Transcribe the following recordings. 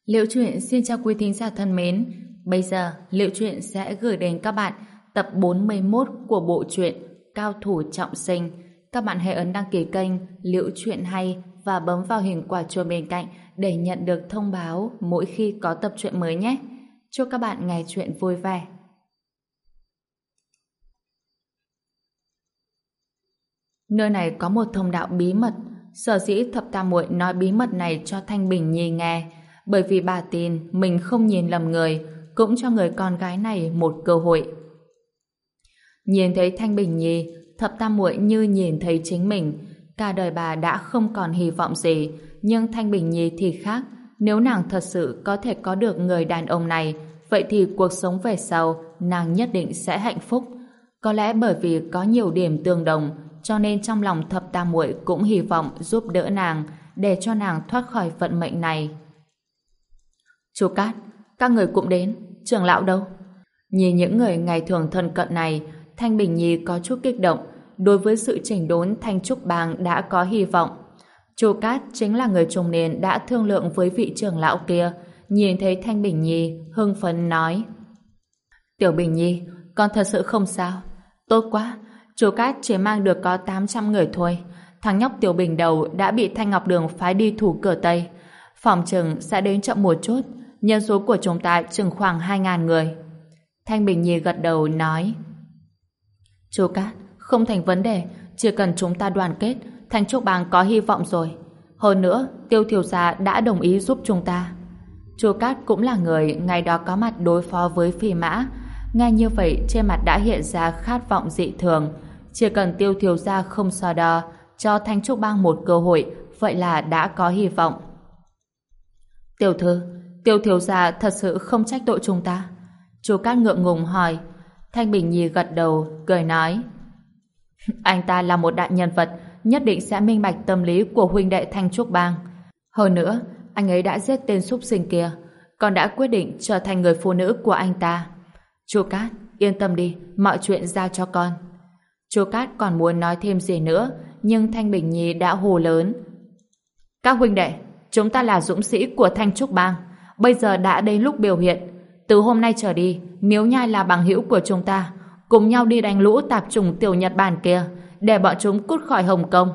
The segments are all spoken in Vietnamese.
Liễu Chuyện xin chào quý thính giả thân mến. Bây giờ, Liễu Chuyện sẽ gửi đến các bạn tập 41 của bộ truyện Cao thủ trọng sinh. Các bạn hãy ấn đăng ký kênh Liễu Chuyện hay và bấm vào hình quả chuông bên cạnh để nhận được thông báo mỗi khi có tập truyện mới nhé. Chúc các bạn nghe truyện vui vẻ. Nơi này có một thông đạo bí mật. Sở dĩ Thập Tam Muội nói bí mật này cho Thanh Bình Nhi nghe, bởi vì bà tin mình không nhìn lầm người, cũng cho người con gái này một cơ hội. Nhìn thấy Thanh Bình Nhi, Thập Tam Muội như nhìn thấy chính mình. Cả đời bà đã không còn hy vọng gì, nhưng Thanh Bình Nhi thì khác. Nếu nàng thật sự có thể có được người đàn ông này, vậy thì cuộc sống về sau nàng nhất định sẽ hạnh phúc. Có lẽ bởi vì có nhiều điểm tương đồng, cho nên trong lòng Thập Tam Muội cũng hy vọng giúp đỡ nàng, để cho nàng thoát khỏi vận mệnh này. Chú Cát, các người cũng đến, trưởng lão đâu? Nhìn những người ngày thường thân cận này, Thanh Bình Nhi có chút kích động. Đối với sự chỉnh đốn Thanh Trúc Bang đã có hy vọng. Chú Cát chính là người trung niên đã thương lượng với vị trưởng lão kia. Nhìn thấy Thanh Bình Nhi, hưng phấn nói: Tiểu Bình Nhi, con thật sự không sao. Tốt quá, chú Cát chỉ mang được có 800 người thôi. Thằng nhóc Tiểu Bình đầu đã bị Thanh Ngọc Đường phái đi thủ cửa Tây. Phòng chừng sẽ đến chậm một chút. Nhân số của chúng ta chừng khoảng 2.000 người. Thanh Bình Nhi gật đầu nói: Chú Cát, không thành vấn đề, chỉ cần chúng ta đoàn kết, Thanh Trúc Bang có hy vọng rồi. Hơn nữa, Tiêu thiếu gia đã đồng ý giúp chúng ta. Chú Cát cũng là người ngày đó có mặt đối phó với Phi Mã. Nghe như vậy, trên mặt đã hiện ra khát vọng dị thường. Chỉ cần Tiêu thiếu gia không so đo, cho Thanh Trúc Bang một cơ hội, vậy là đã có hy vọng. Tiểu thư, Tiêu thiếu gia thật sự không trách tội chúng ta? Chú Cát ngượng ngùng hỏi. Thanh Bình Nhi gật đầu, cười nói: Anh ta là một đại nhân vật, nhất định sẽ minh bạch tâm lý của huynh đệ Thanh Trúc Bang. Hơn nữa, anh ấy đã giết tên súc sinh kia, còn đã quyết định trở thành người phụ nữ của anh ta. Chú Cát, yên tâm đi, mọi chuyện giao cho con. Chú Cát còn muốn nói thêm gì nữa, nhưng Thanh Bình Nhi đã hô lớn: Các huynh đệ, chúng ta là dũng sĩ của Thanh Trúc Bang, bây giờ đã đến lúc biểu hiện. Từ hôm nay trở đi, Miếu Nhai là bằng hữu của chúng ta, cùng nhau đi đánh lũ tạp chủng tiểu Nhật Bản kia, để bọn chúng cút khỏi Hồng Kông.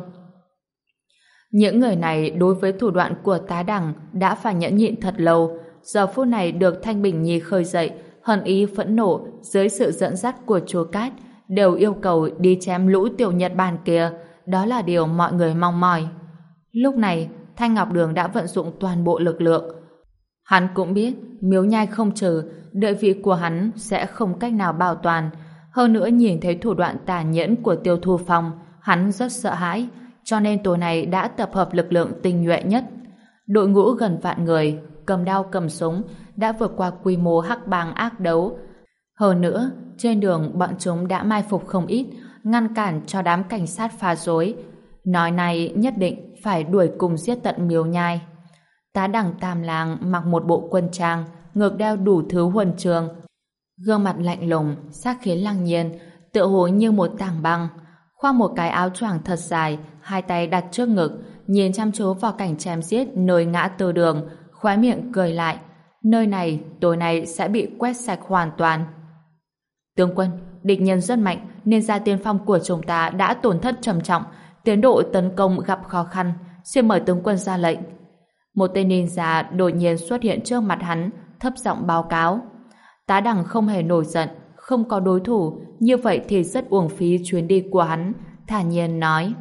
Những người này đối với thủ đoạn của Tá Đằng đã phải nhẫn nhịn thật lâu, giờ phút này được Thanh Bình Nhi khơi dậy, hận ý phẫn nộ dưới sự dẫn dắt của chúa Cát, đều yêu cầu đi chém lũ tiểu Nhật Bản kia. Đó là điều mọi người mong mỏi. Lúc này, Thanh Ngọc Đường đã vận dụng toàn bộ lực lượng. Hắn cũng biết Miếu Nhai không trừ, địa vị của hắn sẽ không cách nào bảo toàn. Hơn nữa nhìn thấy thủ đoạn tà nhẫn của Tiêu Thu Phong, hắn rất sợ hãi, cho nên tối nay đã tập hợp lực lượng tinh nhuệ nhất. Đội ngũ gần vạn người, cầm đao cầm súng, đã vượt qua quy mô hắc bang ác đấu. Hơn nữa, trên đường bọn chúng đã mai phục không ít, ngăn cản cho đám cảnh sát phá rối. Nói này nhất định phải đuổi cùng giết tận Miếu Nhai. Tá Đằng Tam Lang mặc một bộ quân trang, ngực đeo đủ thứ huân chương, gương mặt lạnh lùng, sát khí lăng nhiên, tựa hồ như một tảng băng. Khoác một cái áo choàng thật dài, hai tay đặt trước ngực, nhìn chăm chú vào cảnh chém giết nơi ngã tư đường, khóe miệng cười lại. Nơi này tối nay sẽ bị quét sạch hoàn toàn. Tướng quân, địch nhân rất mạnh, nên gia tiên phong của chúng ta đã tổn thất trầm trọng, tiến độ tấn công gặp khó khăn. Xin mời tướng quân ra lệnh. Một tên ninja đột nhiên xuất hiện trước mặt hắn, thấp giọng báo cáo. Tá Đằng không hề nổi giận, không có đối thủ, như vậy thì rất uổng phí chuyến đi của hắn, thản nhiên nói: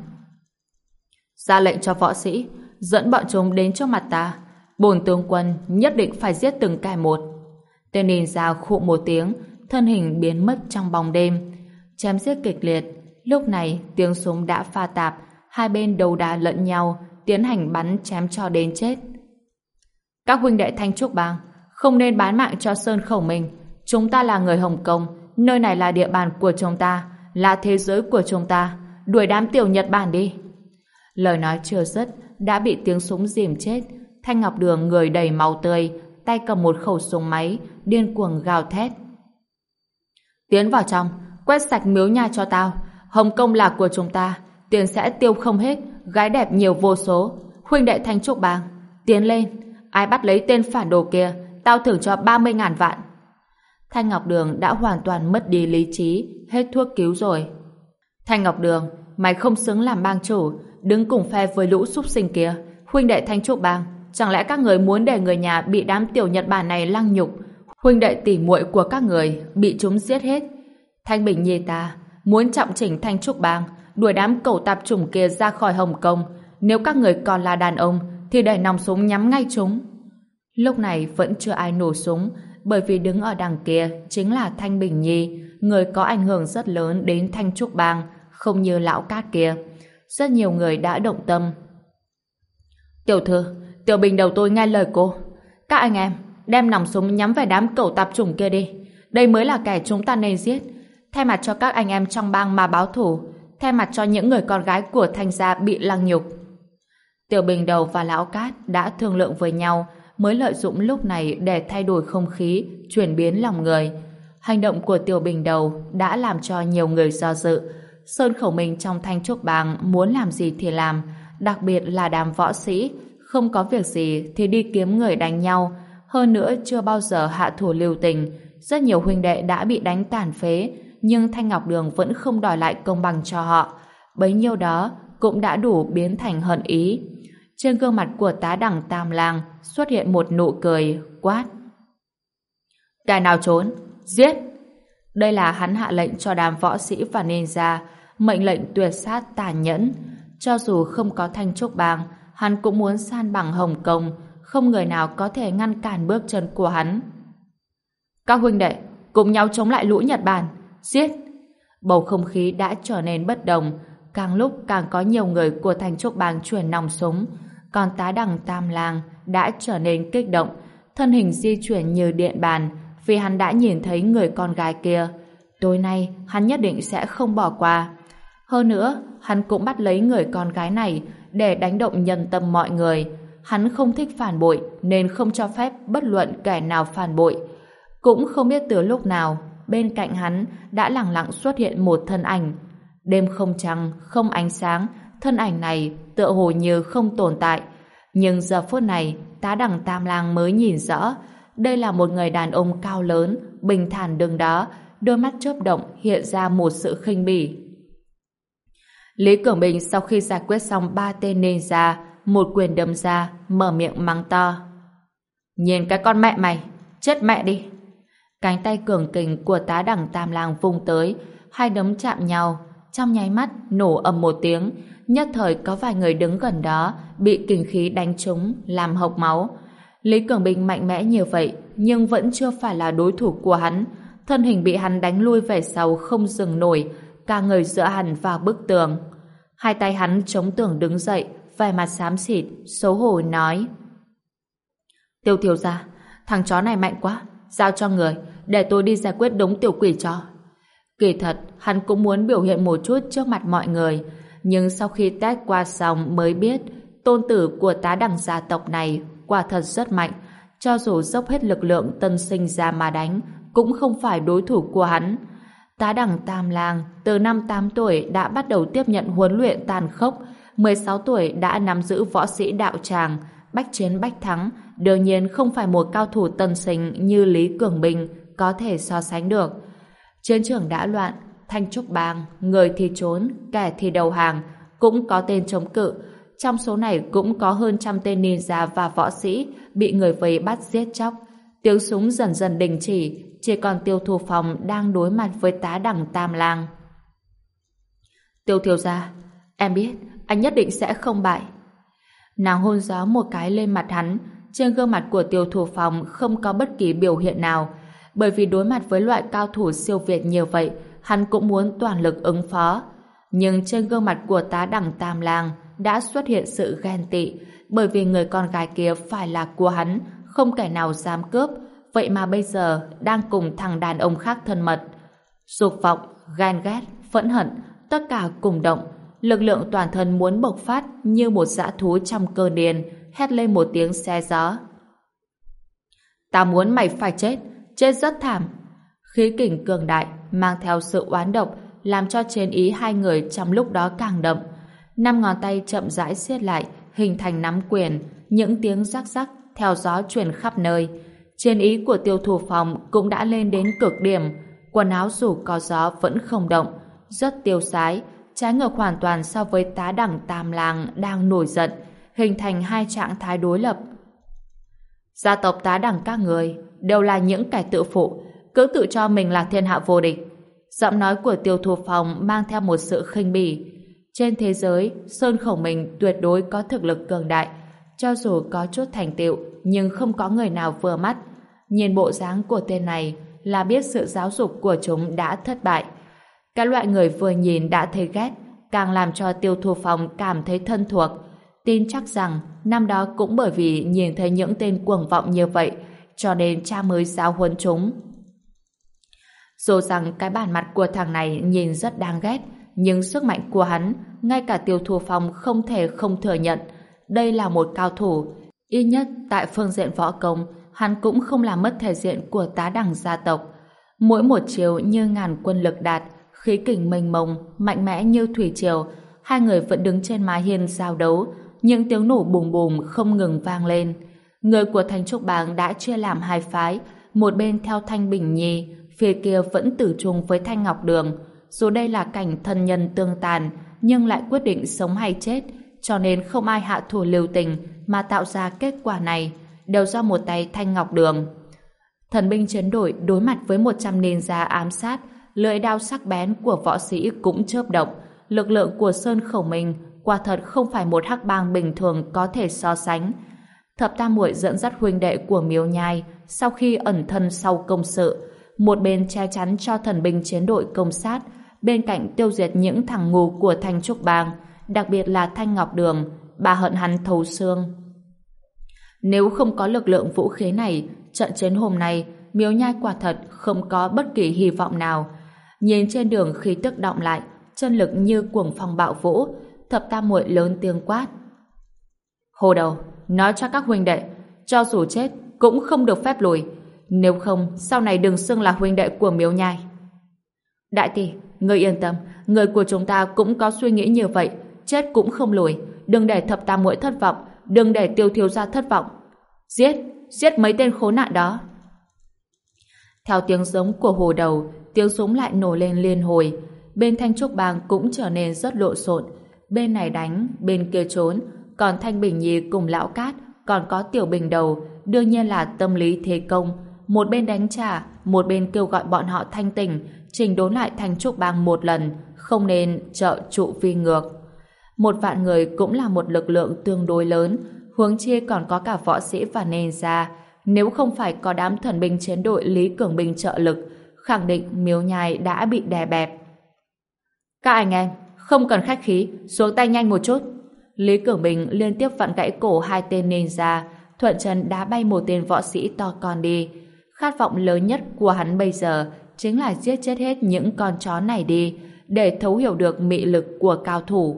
Ra lệnh cho võ sĩ, dẫn bọn chúng đến trước mặt ta. Bổn tướng quân nhất định phải giết từng kẻ một. Tên ninja khụ một tiếng, thân hình biến mất trong bóng đêm. Chém giết kịch liệt. Lúc này tiếng súng đã pha tạp, hai bên đấu đá lẫn nhau, tiến hành bắn chém cho đến chết. Các huynh đệ Thanh Trúc Bang, không nên bán mạng cho Sơn Khẩu mình. Chúng ta là người Hồng Kông, nơi này là địa bàn của chúng ta, là thế giới của chúng ta. Đuổi đám tiểu Nhật Bản đi. Lời nói chưa dứt đã bị tiếng súng dìm chết. Thanh Ngọc Đường người đầy máu tươi, tay cầm một khẩu súng máy, điên cuồng gào thét: Tiến vào trong, quét sạch Miếu Nhai cho tao. Hồng Kông là của chúng ta, tiền sẽ tiêu không hết, gái đẹp nhiều vô số. Huynh đệ Thanh Trúc Bang, tiến lên, Ai bắt lấy tên phản đồ kia, tao thưởng cho 30.000 vạn. Thanh Ngọc Đường đã hoàn toàn mất đi lý trí, hết thuốc cứu rồi. Thanh Ngọc Đường, mày không xứng làm bang chủ, đứng cùng phe với lũ súc sinh kia. Huynh đệ Thanh Trúc Bang, chẳng lẽ các người muốn để người nhà bị đám tiểu Nhật Bản này lăng nhục? Huynh đệ tỉ muội của các người bị chúng giết hết. Thanh Bình Nhi ta muốn trọng chỉnh Thanh Trúc Bang, đuổi đám cẩu tạp chủng kia ra khỏi Hồng Kông. Nếu các người còn là đàn ông thì để nòng súng nhắm ngay chúng. Lúc này vẫn chưa ai nổ súng, bởi vì đứng ở đằng kia chính là Thanh Bình Nhi, người có ảnh hưởng rất lớn đến Thanh Trúc Bang, không như lão Cát kia. Rất nhiều người đã động tâm. Tiểu thư, Tiểu Bình đầu tôi nghe lời cô. Các anh em, đem nòng súng nhắm về đám cẩu tạp chủng kia đi. Đây mới là kẻ chúng ta nên giết. Thay mặt cho các anh em trong bang mà báo thù, thay mặt cho những người con gái của Thanh gia bị lăng nhục. Tiểu Bình đầu và lão Cát đã thương lượng với nhau, mới lợi dụng lúc này để thay đổi không khí, chuyển biến lòng người. Hành động của Tiểu Bình đầu đã làm cho nhiều người do dự. Sơn Khẩu Minh trong Thanh Trúc Bang muốn làm gì thì làm, đặc biệt là đám võ sĩ, không có việc gì thì đi kiếm người đánh nhau. Hơn nữa chưa bao giờ hạ thủ lưu tình, rất nhiều huynh đệ đã bị đánh tàn phế, nhưng Thanh Ngọc Đường vẫn không đòi lại công bằng cho họ. Bấy nhiêu đó cũng đã đủ biến thành hận ý. Trên gương mặt của tá đẳng Tam Lang xuất hiện một nụ cười, quát: Kẻ nào trốn, giết! Đây là hắn hạ lệnh cho đám võ sĩ và ninja, mệnh lệnh tuyệt sát tàn nhẫn. Cho dù không có Thanh Trúc Bang, hắn cũng muốn san bằng Hồng Kông, không người nào có thể ngăn cản bước chân của hắn. Các huynh đệ, cùng nhau chống lại lũ Nhật Bản, giết! Bầu không khí đã trở nên bất đồng, càng lúc càng có nhiều người của Thanh Trúc Bang chuyển nòng súng, còn tá đẳng Tam Lang đã trở nên kích động, thân hình di chuyển như điện bàn, vì hắn đã nhìn thấy người con gái kia. Tối nay hắn nhất định sẽ không bỏ qua. Hơn nữa, hắn cũng bắt lấy người con gái này để đánh động nhân tâm mọi người. Hắn không thích phản bội nên không cho phép bất luận kẻ nào phản bội. Cũng không biết từ lúc nào, bên cạnh hắn đã lẳng lặng xuất hiện một thân ảnh. Đêm không trăng, không ánh sáng, thân ảnh này tựa hồ như không tồn tại. Nhưng giờ phút này, tá đẳng Tam Lang mới nhìn rõ, đây là một người đàn ông cao lớn, bình thản đứng đó, đôi mắt chớp động hiện ra một sự khinh bỉ. Lý Cường Bình sau khi giải quyết xong 3 tên ninja, một quyền đấm ra, mở miệng mắng to: Nhìn cái con mẹ mày, chết mẹ đi! Cánh tay cường kình của tá đẳng Tam Lang vung tới, hai đấm chạm nhau, trong nháy mắt nổ ầm một tiếng, nhất thời có vài người đứng gần đó bị kình khí đánh trúng, làm hộc máu. Lý Cường Bình mạnh mẽ như vậy, nhưng vẫn chưa phải là đối thủ của hắn. Thân hình bị hắn đánh lui về sau không dừng nổi, cả người dựa hẳn vào bức tường. Hai tay hắn chống tường đứng dậy, vẻ mặt xám xịt, xấu hổ nói: Tiêu thiếu gia, thằng chó này mạnh quá, giao cho người, để tôi đi giải quyết đống tiểu quỷ cho. Kỳ thật, hắn cũng muốn biểu hiện một chút trước mặt mọi người, nhưng sau khi test qua xong mới biết tôn tử của tá đẳng gia tộc này quả thật rất mạnh, cho dù dốc hết lực lượng tân sinh ra mà đánh, cũng không phải đối thủ của hắn. Tá đẳng Tam Lang từ năm 8 tuổi đã bắt đầu tiếp nhận huấn luyện tàn khốc, 16 tuổi đã nắm giữ võ sĩ đạo tràng, bách chiến bách thắng, đương nhiên không phải một cao thủ tân sinh như Lý Cường Bình có thể so sánh được. Chiến trường đã loạn, Thanh Trúc Bang, người thì trốn, kẻ thì đầu hàng, cũng có tên chống cự. Trong số này cũng có hơn trăm tên ninja và võ sĩ bị người vây bắt giết chóc. Tiếng súng dần dần đình chỉ còn Tiêu Thu Phong đang đối mặt với tá đẳng Tam Lang. Tiêu thiếu gia, em biết anh nhất định sẽ không bại. Nàng hôn gió một cái lên mặt hắn, trên gương mặt của Tiêu Thu Phong không có bất kỳ biểu hiện nào, bởi vì đối mặt với loại cao thủ siêu việt như vậy, hắn cũng muốn toàn lực ứng phó. Nhưng trên gương mặt của tá đẳng Tam Lang đã xuất hiện sự ghen tị, bởi vì người con gái kia phải là của hắn, không kẻ nào dám cướp, vậy mà bây giờ đang cùng thằng đàn ông khác thân mật. Dục vọng, ghen ghét, phẫn hận, tất cả cùng động, lực lượng toàn thân muốn bộc phát như một dã thú trong cơn điên, hét lên một tiếng xé gió. Ta muốn mày phải chết, chết rất thảm. Khí kình cường đại mang theo sự oán độc, làm cho chiến ý hai người trong lúc đó càng đậm. 5 ngón tay chậm rãi siết lại, hình thành nắm quyền, những tiếng rắc rắc theo gió truyền khắp nơi. Chiến ý của Tiêu Thủ Phong cũng đã lên đến cực điểm, quần áo dù có gió vẫn không động, rất tiêu sái, trái ngược hoàn toàn so với tá đẳng Tam Lang đang nổi giận, hình thành hai trạng thái đối lập. Gia tộc tá đẳng các người đều là những kẻ tự phụ, cứ tự cho mình là thiên hạ vô địch. Giọng nói của Tiêu Thủ Phong mang theo một sự khinh bỉ. Trên thế giới, Sơn Khẩu Minh tuyệt đối có thực lực cường đại, cho dù có chút thành tựu, nhưng không có người nào vừa mắt. Nhìn bộ dáng của tên này là biết sự giáo dục của chúng đã thất bại. Các loại người vừa nhìn đã thấy ghét, càng làm cho Tiêu Thủ Phong cảm thấy thân thuộc. Tin chắc rằng năm đó cũng bởi vì nhìn thấy những tên cuồng vọng như vậy, cho nên cha mới giáo huấn chúng. Dù rằng cái bản mặt của thằng này nhìn rất đáng ghét, nhưng sức mạnh của hắn, ngay cả Tiêu Thủ Phong không thể không thừa nhận. Đây là một cao thủ. Ít nhất tại phương diện võ công, hắn cũng không làm mất thể diện của tá đẳng gia tộc. Mỗi một chiều như ngàn quân lực đạt, khí kình mênh mông, mạnh mẽ như thủy triều. Hai người vẫn đứng trên mái hiên giao đấu, những tiếng nổ bùm bùm không ngừng vang lên. Người của Thanh Trúc Bang đã chia làm hai phái, một bên theo Thanh Bình Nhi, phía kia vẫn tử chung với Thanh Ngọc Đường. Dù đây là cảnh thân nhân tương tàn, nhưng lại quyết định sống hay chết, cho nên không ai hạ thủ lưu tình mà tạo ra kết quả này, đều do một tay Thanh Ngọc Đường. Thần binh chiến đội đối mặt với 100 ninja ám sát, lưỡi đao sắc bén của võ sĩ cũng chớp động. Lực lượng của Sơn Khẩu Minh quả thật không phải một hắc bang bình thường có thể so sánh. Thập Tam Muội dẫn dắt huynh đệ của Miếu Nhai sau khi ẩn thân sau công sự, một bên che chắn cho thần binh chiến đội công sát, bên cạnh tiêu diệt những thằng ngu của Thanh Trúc Bang, đặc biệt là Thanh Ngọc Đường. Bà hận hắn thấu xương. Nếu không có lực lượng vũ khí này, trận chiến hôm nay Miếu Nhai quả thật không có bất kỳ hy vọng nào. Nhìn trên đường khí tức động lại, chân lực như cuồng phong bạo vũ, Thập Tam Muội lớn tiếng quát: Hồ Đầu, nói cho các huynh đệ, cho dù chết cũng không được phép lùi, nếu không sau này đừng xưng là huynh đệ của Miếu Nhai. Đại tỷ, ngươi yên tâm, người của chúng ta cũng có suy nghĩ như vậy, chết cũng không lùi, đừng để Thập Tam Muội thất vọng, đừng để Tiêu thiếu gia thất vọng. Giết mấy tên khốn nạn đó. Theo tiếng giống của Hồ Đầu, tiếng súng lại nổ lên liên hồi. Bên Thanh Trúc Bang cũng trở nên rất lộn xộn, bên này đánh, bên kia trốn, còn Thanh Bình Nhi cùng Lão Cát, còn có Tiểu Bình Đầu, đương nhiên là tâm lý thế công, một bên đánh trả, một bên kêu gọi bọn họ thanh tỉnh, chỉnh đốn lại Thanh Trúc Bang một lần, không nên trợ trụ vi ngược. 1.000 người cũng là một lực lượng tương đối lớn, huống chi còn có cả võ sĩ và ninja. Nếu không phải có đám thần binh chiến đội Lý Cường Bình trợ lực, khẳng định Miếu Nhai đã bị đè bẹp. Các anh em, không cần khách khí, xuống tay nhanh một chút. Lý Cường Bình liên tiếp vặn gãy cổ hai tên ninja, thuận chân đá bay một tên võ sĩ to con đi. Khát vọng lớn nhất của hắn bây giờ chính là giết chết hết những con chó này đi, để thấu hiểu được mị lực của cao thủ.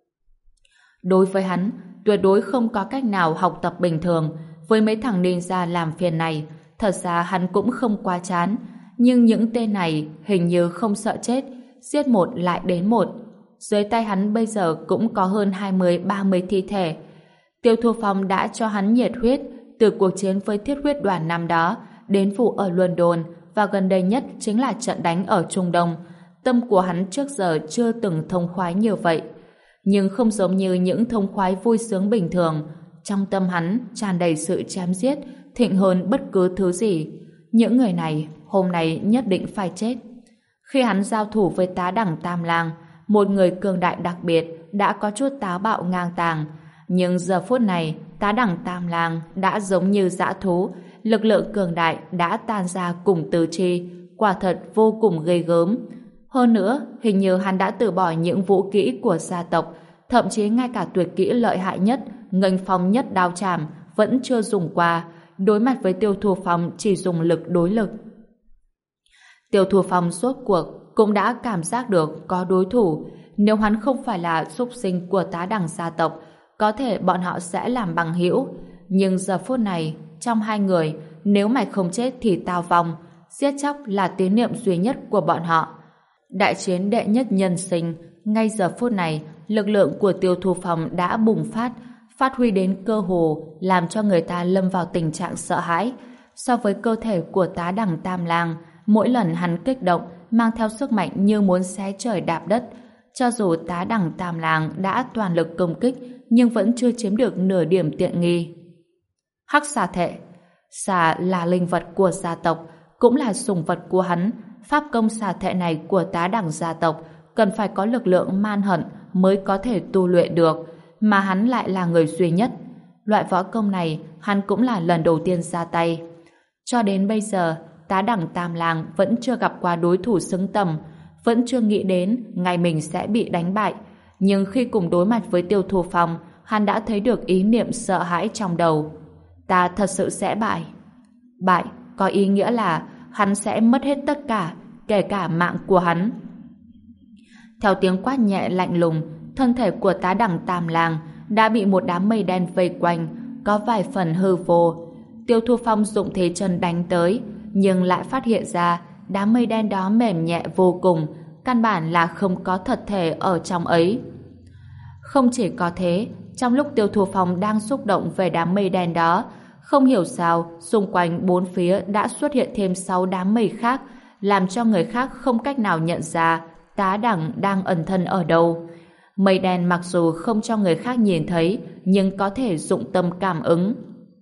Đối với hắn, tuyệt đối không có cách nào học tập bình thường. Với mấy thằng ninja làm phiền này, thật ra hắn cũng không quá chán. Nhưng những tên này hình như không sợ chết, giết một lại đến một. Dưới tay hắn bây giờ cũng có hơn 20-30 thi thể. Tiêu Thu Phong đã cho hắn nhiệt huyết từ cuộc chiến với Thiết Huyết Đoàn năm đó đến vụ ở London, và gần đây nhất chính là trận đánh ở Trung Đông. Tâm của hắn trước giờ chưa từng thông khoái như vậy. Nhưng không giống như những thông khoái vui sướng bình thường. Trong tâm hắn tràn đầy sự chém giết, thịnh hơn bất cứ thứ gì. Những người này hôm nay nhất định phải chết. Khi hắn giao thủ với tá đẳng Tam Lang, một người cường đại đặc biệt, đã có chút táo bạo ngang tàng. Nhưng giờ phút này, tá đẳng Tam Lang đã giống như dã thú, lực lượng cường đại đã tan ra cùng tứ chi, quả thật vô cùng ghê gớm. Hơn nữa, hình như hắn đã từ bỏ những vũ kỹ của gia tộc, thậm chí ngay cả tuyệt kỹ lợi hại nhất, nghênh phong nhất đao chảm, vẫn chưa dùng qua. Đối mặt với Tiêu Thu Phong chỉ dùng lực đối lực. Tiêu Thu Phong suốt cuộc cũng đã cảm giác được có đối thủ. Nếu hắn không phải là súc sinh của tá đẳng gia tộc, có thể bọn họ sẽ làm bằng hữu. Nhưng giờ phút này, trong hai người, nếu mày không chết thì tao vong. Giết chóc là tín niệm duy nhất của bọn họ. Đại chiến đệ nhất nhân sinh, ngay giờ phút này, lực lượng của Tiêu Thu Phong đã bùng phát phát huy đến cơ hồ làm cho người ta lâm vào tình trạng sợ hãi. So với cơ thể của tá đẳng Tam Lang, mỗi lần hắn kích động mang theo sức mạnh như muốn xé trời đạp đất. Cho dù tá đẳng Tam Lang đã toàn lực công kích nhưng vẫn chưa chiếm được nửa điểm tiện nghi. Hắc xà thệ. Xà là linh vật của gia tộc, cũng là sủng vật của hắn. Pháp công xà thệ này của tá đẳng gia tộc cần phải có lực lượng man hận mới có thể tu luyện được, mà hắn lại là người duy nhất. Loại võ công này hắn cũng là lần đầu tiên ra tay. Cho đến bây giờ, tá đẳng Tam Lang vẫn chưa gặp qua đối thủ xứng tầm, vẫn chưa nghĩ đến ngày mình sẽ bị đánh bại. Nhưng khi cùng đối mặt với Tiêu Thu Phong, hắn đã thấy được ý niệm sợ hãi trong đầu. Ta thật sự sẽ bại. Bại có ý nghĩa là hắn sẽ mất hết tất cả, kể cả mạng của hắn. Theo tiếng quát nhẹ lạnh lùng, thân thể của tá đẳng Tam Lang đã bị một đám mây đen vây quanh, có vài phần hư vô. Tiêu Thu Phong dụng thế chân đánh tới, nhưng lại phát hiện ra đám mây đen đó mềm nhẹ vô cùng, căn bản là không có thật thể ở trong ấy. Không chỉ có thế, trong lúc Tiêu Thu Phong đang xúc động về đám mây đen đó, không hiểu sao xung quanh bốn phía đã xuất hiện thêm 6 đám mây khác, làm cho người khác không cách nào nhận ra tá đẳng đang ẩn thân ở đâu. Mây đen mặc dù không cho người khác nhìn thấy, nhưng có thể dụng tâm cảm ứng.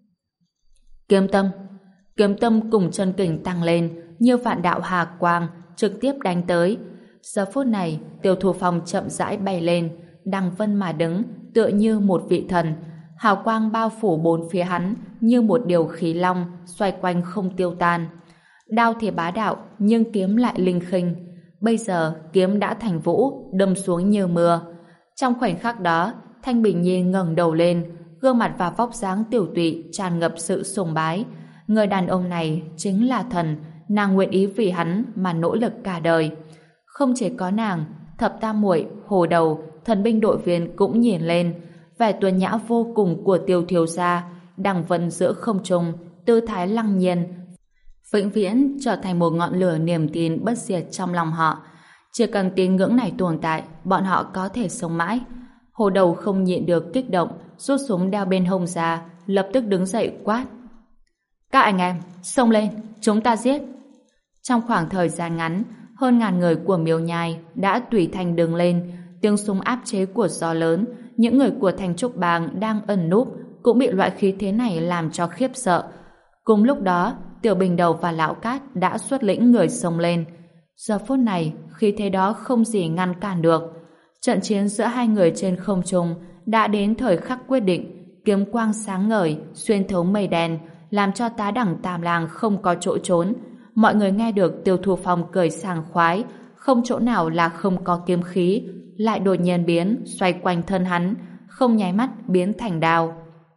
Kiếm tâm cùng chân kình tăng lên, như vạn đạo hà quang trực tiếp đánh tới. Giờ phút này, Tiêu Thu Phong chậm rãi bay lên, đằng vân mà đứng, tựa như một vị thần. Hào quang bao phủ bốn phía hắn như một điều khí long xoay quanh không tiêu tan. Đao thì bá đạo, nhưng kiếm lại linh khinh. Bây giờ kiếm đã thành vũ, đâm xuống như mưa. Trong khoảnh khắc đó, Thanh Bình Nhi ngẩng đầu lên, gương mặt và vóc dáng tiểu tụy tràn ngập sự sùng bái. Người đàn ông này chính là thần, nàng nguyện ý vì hắn mà nỗ lực cả đời. Không chỉ có nàng, Thập Tam Muội, Hồ Đầu, thần binh đội viên cũng nhìn lên. Vẻ tuấn nhã vô cùng của Tiêu thiếu gia, đằng vân giữa không trung, tư thái lăng nhiên, vĩnh viễn trở thành một ngọn lửa niềm tin bất diệt trong lòng họ. Chỉ cần tín ngưỡng này tồn tại, bọn họ có thể sống mãi. Hồ Đầu không nhịn được kích động, rút súng đeo bên hông ra, lập tức đứng dậy quát: các anh em, xông lên, chúng ta giết! Trong khoảng thời gian ngắn, hơn ngàn người của Miếu Nhai đã tùy thành đứng lên, tiếng súng áp chế của gió lớn. Những người của thành trúc bang đang ẩn núp cũng bị loại khí thế này làm cho khiếp sợ. Cùng lúc đó, Tiểu Bình Đầu và Lão Cát đã xuất lĩnh người xông lên. Giờ phút này, khí thế đó không gì ngăn cản được. Trận chiến giữa hai người trên không trung đã đến thời khắc quyết định. Kiếm quang sáng ngời xuyên thấu mây đen, làm cho tá đẳng Tam Lang không có chỗ trốn. Mọi người nghe được Tiêu Thu Phong cười sảng khoái, không chỗ nào là không có kiếm khí, lại đột nhiên biến xoay quanh thân hắn, không nháy mắt biến thành đao.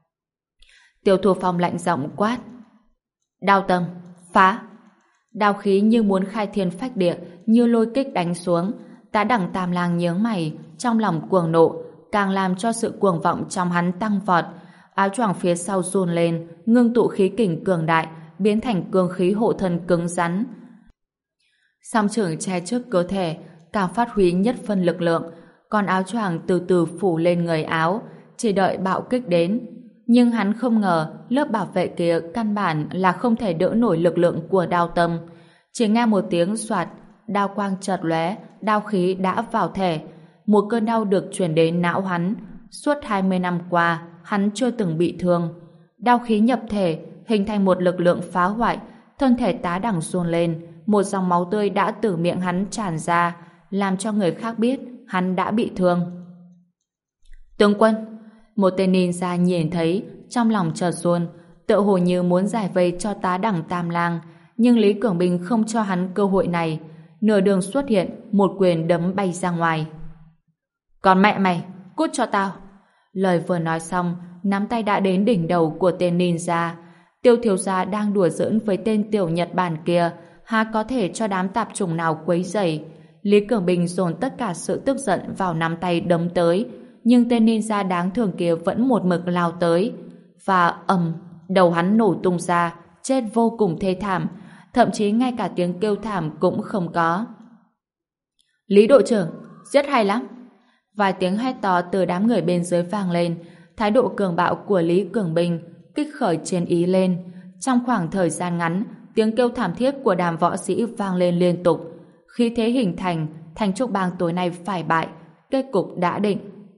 Tiêu Thu Phong lạnh giọng quát: đao tâm, phá! Đao khí như muốn khai thiên phách địa, như lôi kích đánh xuống. Tá đẳng Tam Lang nhướng mày, trong lòng cuồng nộ, càng làm cho sự cuồng vọng trong hắn tăng vọt. Áo choàng phía sau run lên, ngưng tụ khí kình cường đại, biến thành cương khí hộ thân cứng rắn. Song trưởng che trước cơ thể, càng phát huy nhất phân lực lượng, còn áo choàng từ từ phủ lên người áo, chỉ đợi bạo kích đến. Nhưng hắn không ngờ lớp bảo vệ kia căn bản là không thể đỡ nổi lực lượng của đao tâm. Chỉ nghe một tiếng xoạt, đao quang chợt lóe, đao khí đã vào thể. Một cơn đau được truyền đến não hắn. Suốt 20 năm qua, hắn chưa từng bị thương. Đao khí nhập thể, hình thành một lực lượng phá hoại. Thân thể tá đẳng run lên, một dòng máu tươi đã từ miệng hắn tràn ra, làm cho người khác biết hắn đã bị thương. Tướng quân! Một tên ninja nhìn thấy, trong lòng chợt run, tựa hồ như muốn giải vây cho tá đẳng Tam Lang, nhưng Lý Cường Bình không cho hắn cơ hội này. Nửa đường xuất hiện, một quyền đấm bay ra ngoài. Còn mẹ mày, cút cho tao! Lời vừa nói xong, nắm tay đã đến đỉnh đầu của tên ninja. Tiêu thiếu gia đang đùa giỡn với tên tiểu Nhật Bản kia, há có thể cho đám tạp chủng nào quấy rầy. Lý Cường Bình dồn tất cả sự tức giận vào nắm tay đấm tới, nhưng tên ninja đáng thương kia vẫn một mực lao tới. Và đầu hắn nổ tung ra, chết vô cùng thê thảm, thậm chí ngay cả tiếng kêu thảm cũng không có. Lý đội trưởng, rất hay lắm! Vài tiếng hét to từ đám người bên dưới vang lên. thái độ cường bạo của Lý Cường Bình kích khởi chiến ý lên. Trong khoảng thời gian ngắn, tiếng kêu thảm thiết của đám võ sĩ vang lên liên tục. Khi thế hình thành, Thanh Trúc Bang tối nay phải bại, kết cục đã định.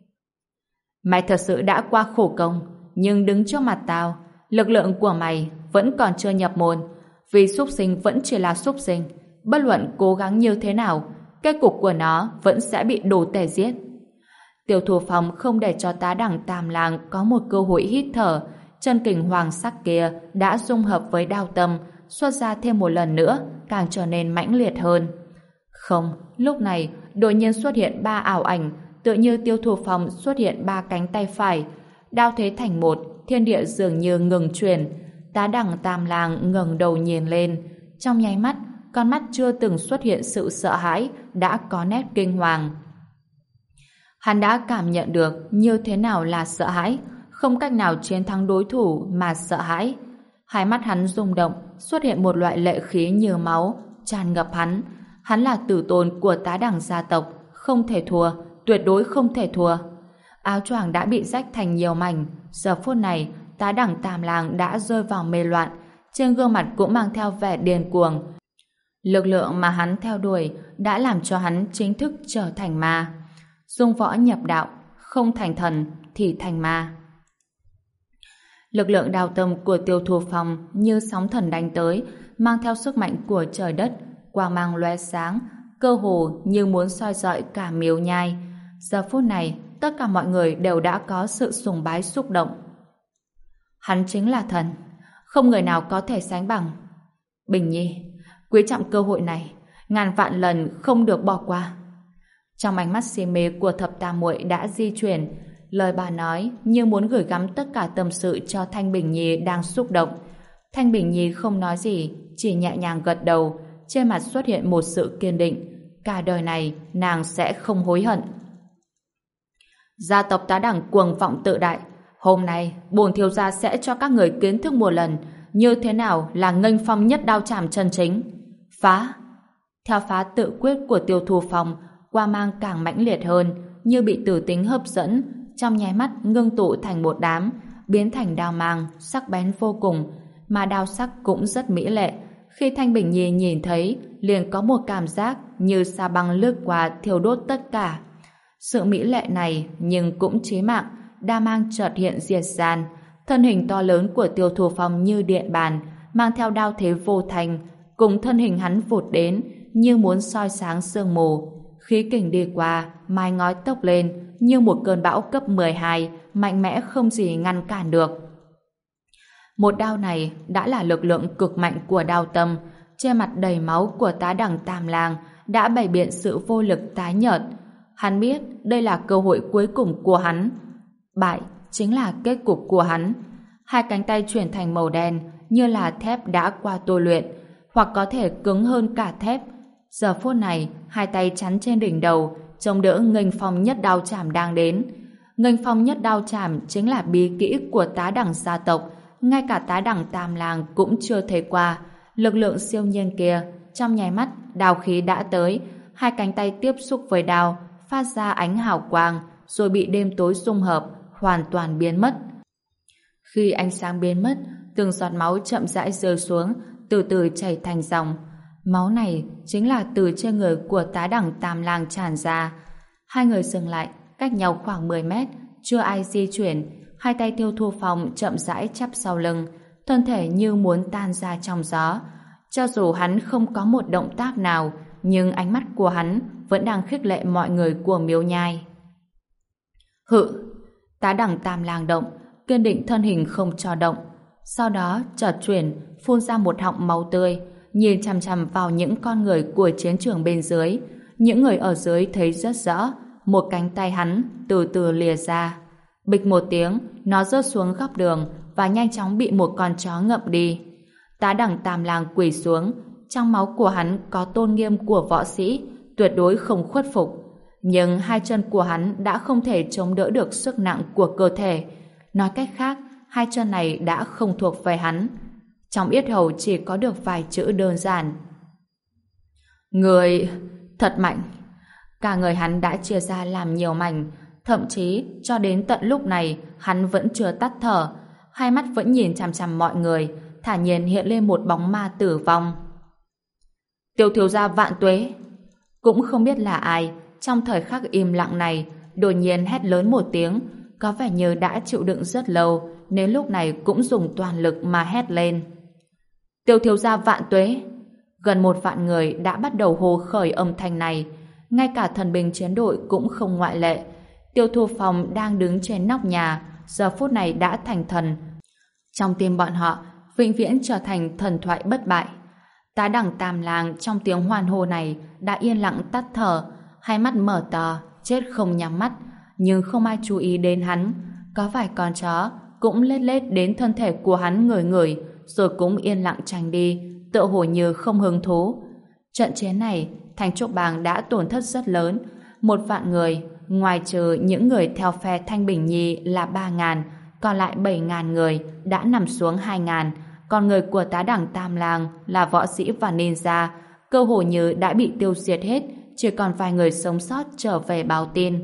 Mày thật sự đã qua khổ công, nhưng đứng trước mặt tao, lực lượng của mày vẫn còn chưa nhập môn, vì súc sinh vẫn chỉ là súc sinh. Bất luận cố gắng như thế nào, kết cục của nó vẫn sẽ bị đồ tể giết. Tiêu Thủ Phong không để cho Tá Đẳng Tam Lang có một cơ hội hít thở. Chân kình hoàng sắc kia đã dung hợp với đao tâm, xuất ra thêm một lần nữa, càng trở nên mãnh liệt hơn. Không, lúc này đột nhiên xuất hiện 3 ảo ảnh, tựa như Tiêu Thủ Phong xuất hiện 3 cánh tay phải, đao thế thành một, thiên địa dường như ngừng chuyển. Tá Đẳng Tam Lang ngẩng đầu nhìn lên, trong nháy mắt, con mắt chưa từng xuất hiện sự sợ hãi đã có nét kinh hoàng. Hắn đã cảm nhận được như thế nào là sợ hãi, không cách nào chiến thắng đối thủ mà sợ hãi. Hai mắt hắn rung động, xuất hiện một loại lệ khí như máu tràn ngập hắn. Hắn là tử tôn của Tá Đẳng gia tộc, không thể thua, tuyệt đối không thể thua. Áo choàng đã bị rách thành nhiều mảnh. Giờ phút này, Tá Đẳng Tam Lang đã rơi vào mê loạn, trên gương mặt cũng mang theo vẻ điên cuồng. Lực lượng mà hắn theo đuổi đã làm cho hắn chính thức trở thành ma. Dung võ nhập đạo, không thành thần thì thành ma. Lực lượng đao tâm của Tiêu Thủ Phong như sóng thần đánh tới, mang theo sức mạnh của trời đất, quang mang lóe sáng, cơ hồ như muốn soi rọi cả Miếu Nhai. Giờ phút này, tất cả mọi người đều đã có sự sùng bái xúc động. Hắn chính là thần, không người nào có thể sánh bằng. Bình Nhi, quý trọng cơ hội này, ngàn vạn lần không được bỏ qua. Trong ánh mắt si mê của thập tam muội đã di chuyển, lời bà nói như muốn gửi gắm tất cả tâm sự cho Thanh Bình Nhi đang xúc động. Thanh Bình Nhi không nói gì, chỉ nhẹ nhàng gật đầu, trên mặt xuất hiện một sự kiên định. Cả đời này nàng sẽ không hối hận. Gia tộc Tá Đẳng cuồng vọng tự đại, hôm nay bổn thiếu gia sẽ cho các người kiến thức một lần như thế nào là nghênh phong nhất đao chạm chân chính. Phá! Theo phá tự quyết của Tiêu Thủ Phong, quang mang càng mãnh liệt hơn, như bị tử tính hấp dẫn, trong nháy mắt ngưng tụ thành một đám, biến thành đao mang sắc bén vô cùng, mà đao sắc cũng rất mỹ lệ. Khi Thanh Bình Nhi nhìn thấy, liền có một cảm giác như sa băng lướt qua thiêu đốt tất cả. Sự mỹ lệ này nhưng cũng chí mạng, đao mang chợt hiện diệt gian, thân hình to lớn của Tiêu Thủ Phong như điện bàn, mang theo đao thế vô thành, cùng thân hình hắn vụt đến như muốn soi sáng sương mù. Khí kình đi qua, mái ngói tốc lên như một cơn bão cấp 12, mạnh mẽ không gì ngăn cản được. Một đao này đã là lực lượng cực mạnh của đao tâm, trên mặt đầy máu của Tá Đẳng Tam Lang đã bày biện sự vô lực tái nhợt. Hắn biết đây là cơ hội cuối cùng của hắn. Bại chính là kết cục của hắn. Hai cánh tay chuyển thành màu đen như là thép đã qua tôi luyện, hoặc có thể cứng hơn cả thép. Giờ phút này, hai tay chắn trên đỉnh đầu, chống đỡ nghênh phong nhất đao chảm đang đến. Nghênh phong nhất đao chảm chính là bí kỹ của Tá Đẳng gia tộc, ngay cả Tá Đẳng Tam Lang cũng chưa thấy qua. Lực lượng siêu nhiên kia, trong nháy mắt, đao khí đã tới, hai cánh tay tiếp xúc với đao, phát ra ánh hào quang, rồi bị đêm tối dung hợp, hoàn toàn biến mất. Khi ánh sáng biến mất, từng giọt máu chậm rãi rơi xuống, từ từ chảy thành dòng. Máu này chính là từ trên người của Tá Đẳng Tam Lang tràn ra. Hai người dừng lại, cách nhau khoảng 10 mét, chưa ai di chuyển. Hai tay Tiêu Thủ Phong chậm rãi chắp sau lưng, thân thể như muốn tan ra trong gió. Cho dù hắn không có một động tác nào, nhưng ánh mắt của hắn vẫn đang khích lệ mọi người của Miếu Nhai. Hự! Tá Đẳng Tam Lang động, kiên định thân hình không cho động. Sau đó chợt chuyển, phun ra một họng máu tươi, nhìn chằm chằm vào những con người của chiến trường bên dưới. Những người ở dưới thấy rất rõ, một cánh tay hắn từ từ lìa ra. Bịch một tiếng, nó rớt xuống góc đường và nhanh chóng bị một con chó ngậm đi. Tá Đẳng Tam Lang quỳ xuống, trong máu của hắn có tôn nghiêm của võ sĩ, tuyệt đối không khuất phục. Nhưng hai chân của hắn đã không thể chống đỡ được sức nặng của cơ thể. Nói cách khác, hai chân này đã không thuộc về hắn. Trong yết hầu chỉ có được vài chữ đơn giản. Người thật mạnh. Cả người hắn đã chia ra làm nhiều mảnh, Thậm chí, cho đến tận lúc này, hắn vẫn chưa tắt thở. Hai mắt vẫn nhìn chằm chằm mọi người, thản nhiên hiện lên một bóng ma tử vong. Tiêu thiếu gia vạn tuế! Cũng không biết là ai, trong thời khắc im lặng này, đột nhiên hét lớn một tiếng, có vẻ như đã chịu đựng rất lâu, nên lúc này cũng dùng toàn lực mà hét lên. Tiêu thiếu gia vạn tuế! Gần 1 vạn người đã bắt đầu hô khởi âm thanh này, ngay cả thần binh chiến đội cũng không ngoại lệ. Tiêu Thu Phong đang đứng trên nóc nhà, giờ phút này đã thành thần. Trong tim bọn họ, vĩnh viễn trở thành thần thoại bất bại. Tá Đẳng Tam Lang trong tiếng hoan hô này đã yên lặng tắt thở, hai mắt mở to, chết không nhắm mắt, nhưng không ai chú ý đến hắn. Có vài con chó cũng lết lết đến thân thể của hắn ngửi ngửi, rồi cũng yên lặng tránh đi, tựa hồ như không hứng thú. Trận chiến này, Thanh Trúc Bang đã tổn thất rất lớn. 1 vạn người, ngoài trừ những người theo phe Thanh Bình Nhi là 3.000, còn lại 7.000 người đã nằm xuống 2.000, còn người của Tá Đẳng Tam Lang là võ sĩ và ninja, cơ hồ như đã bị tiêu diệt hết, chỉ còn vài người sống sót trở về báo tin.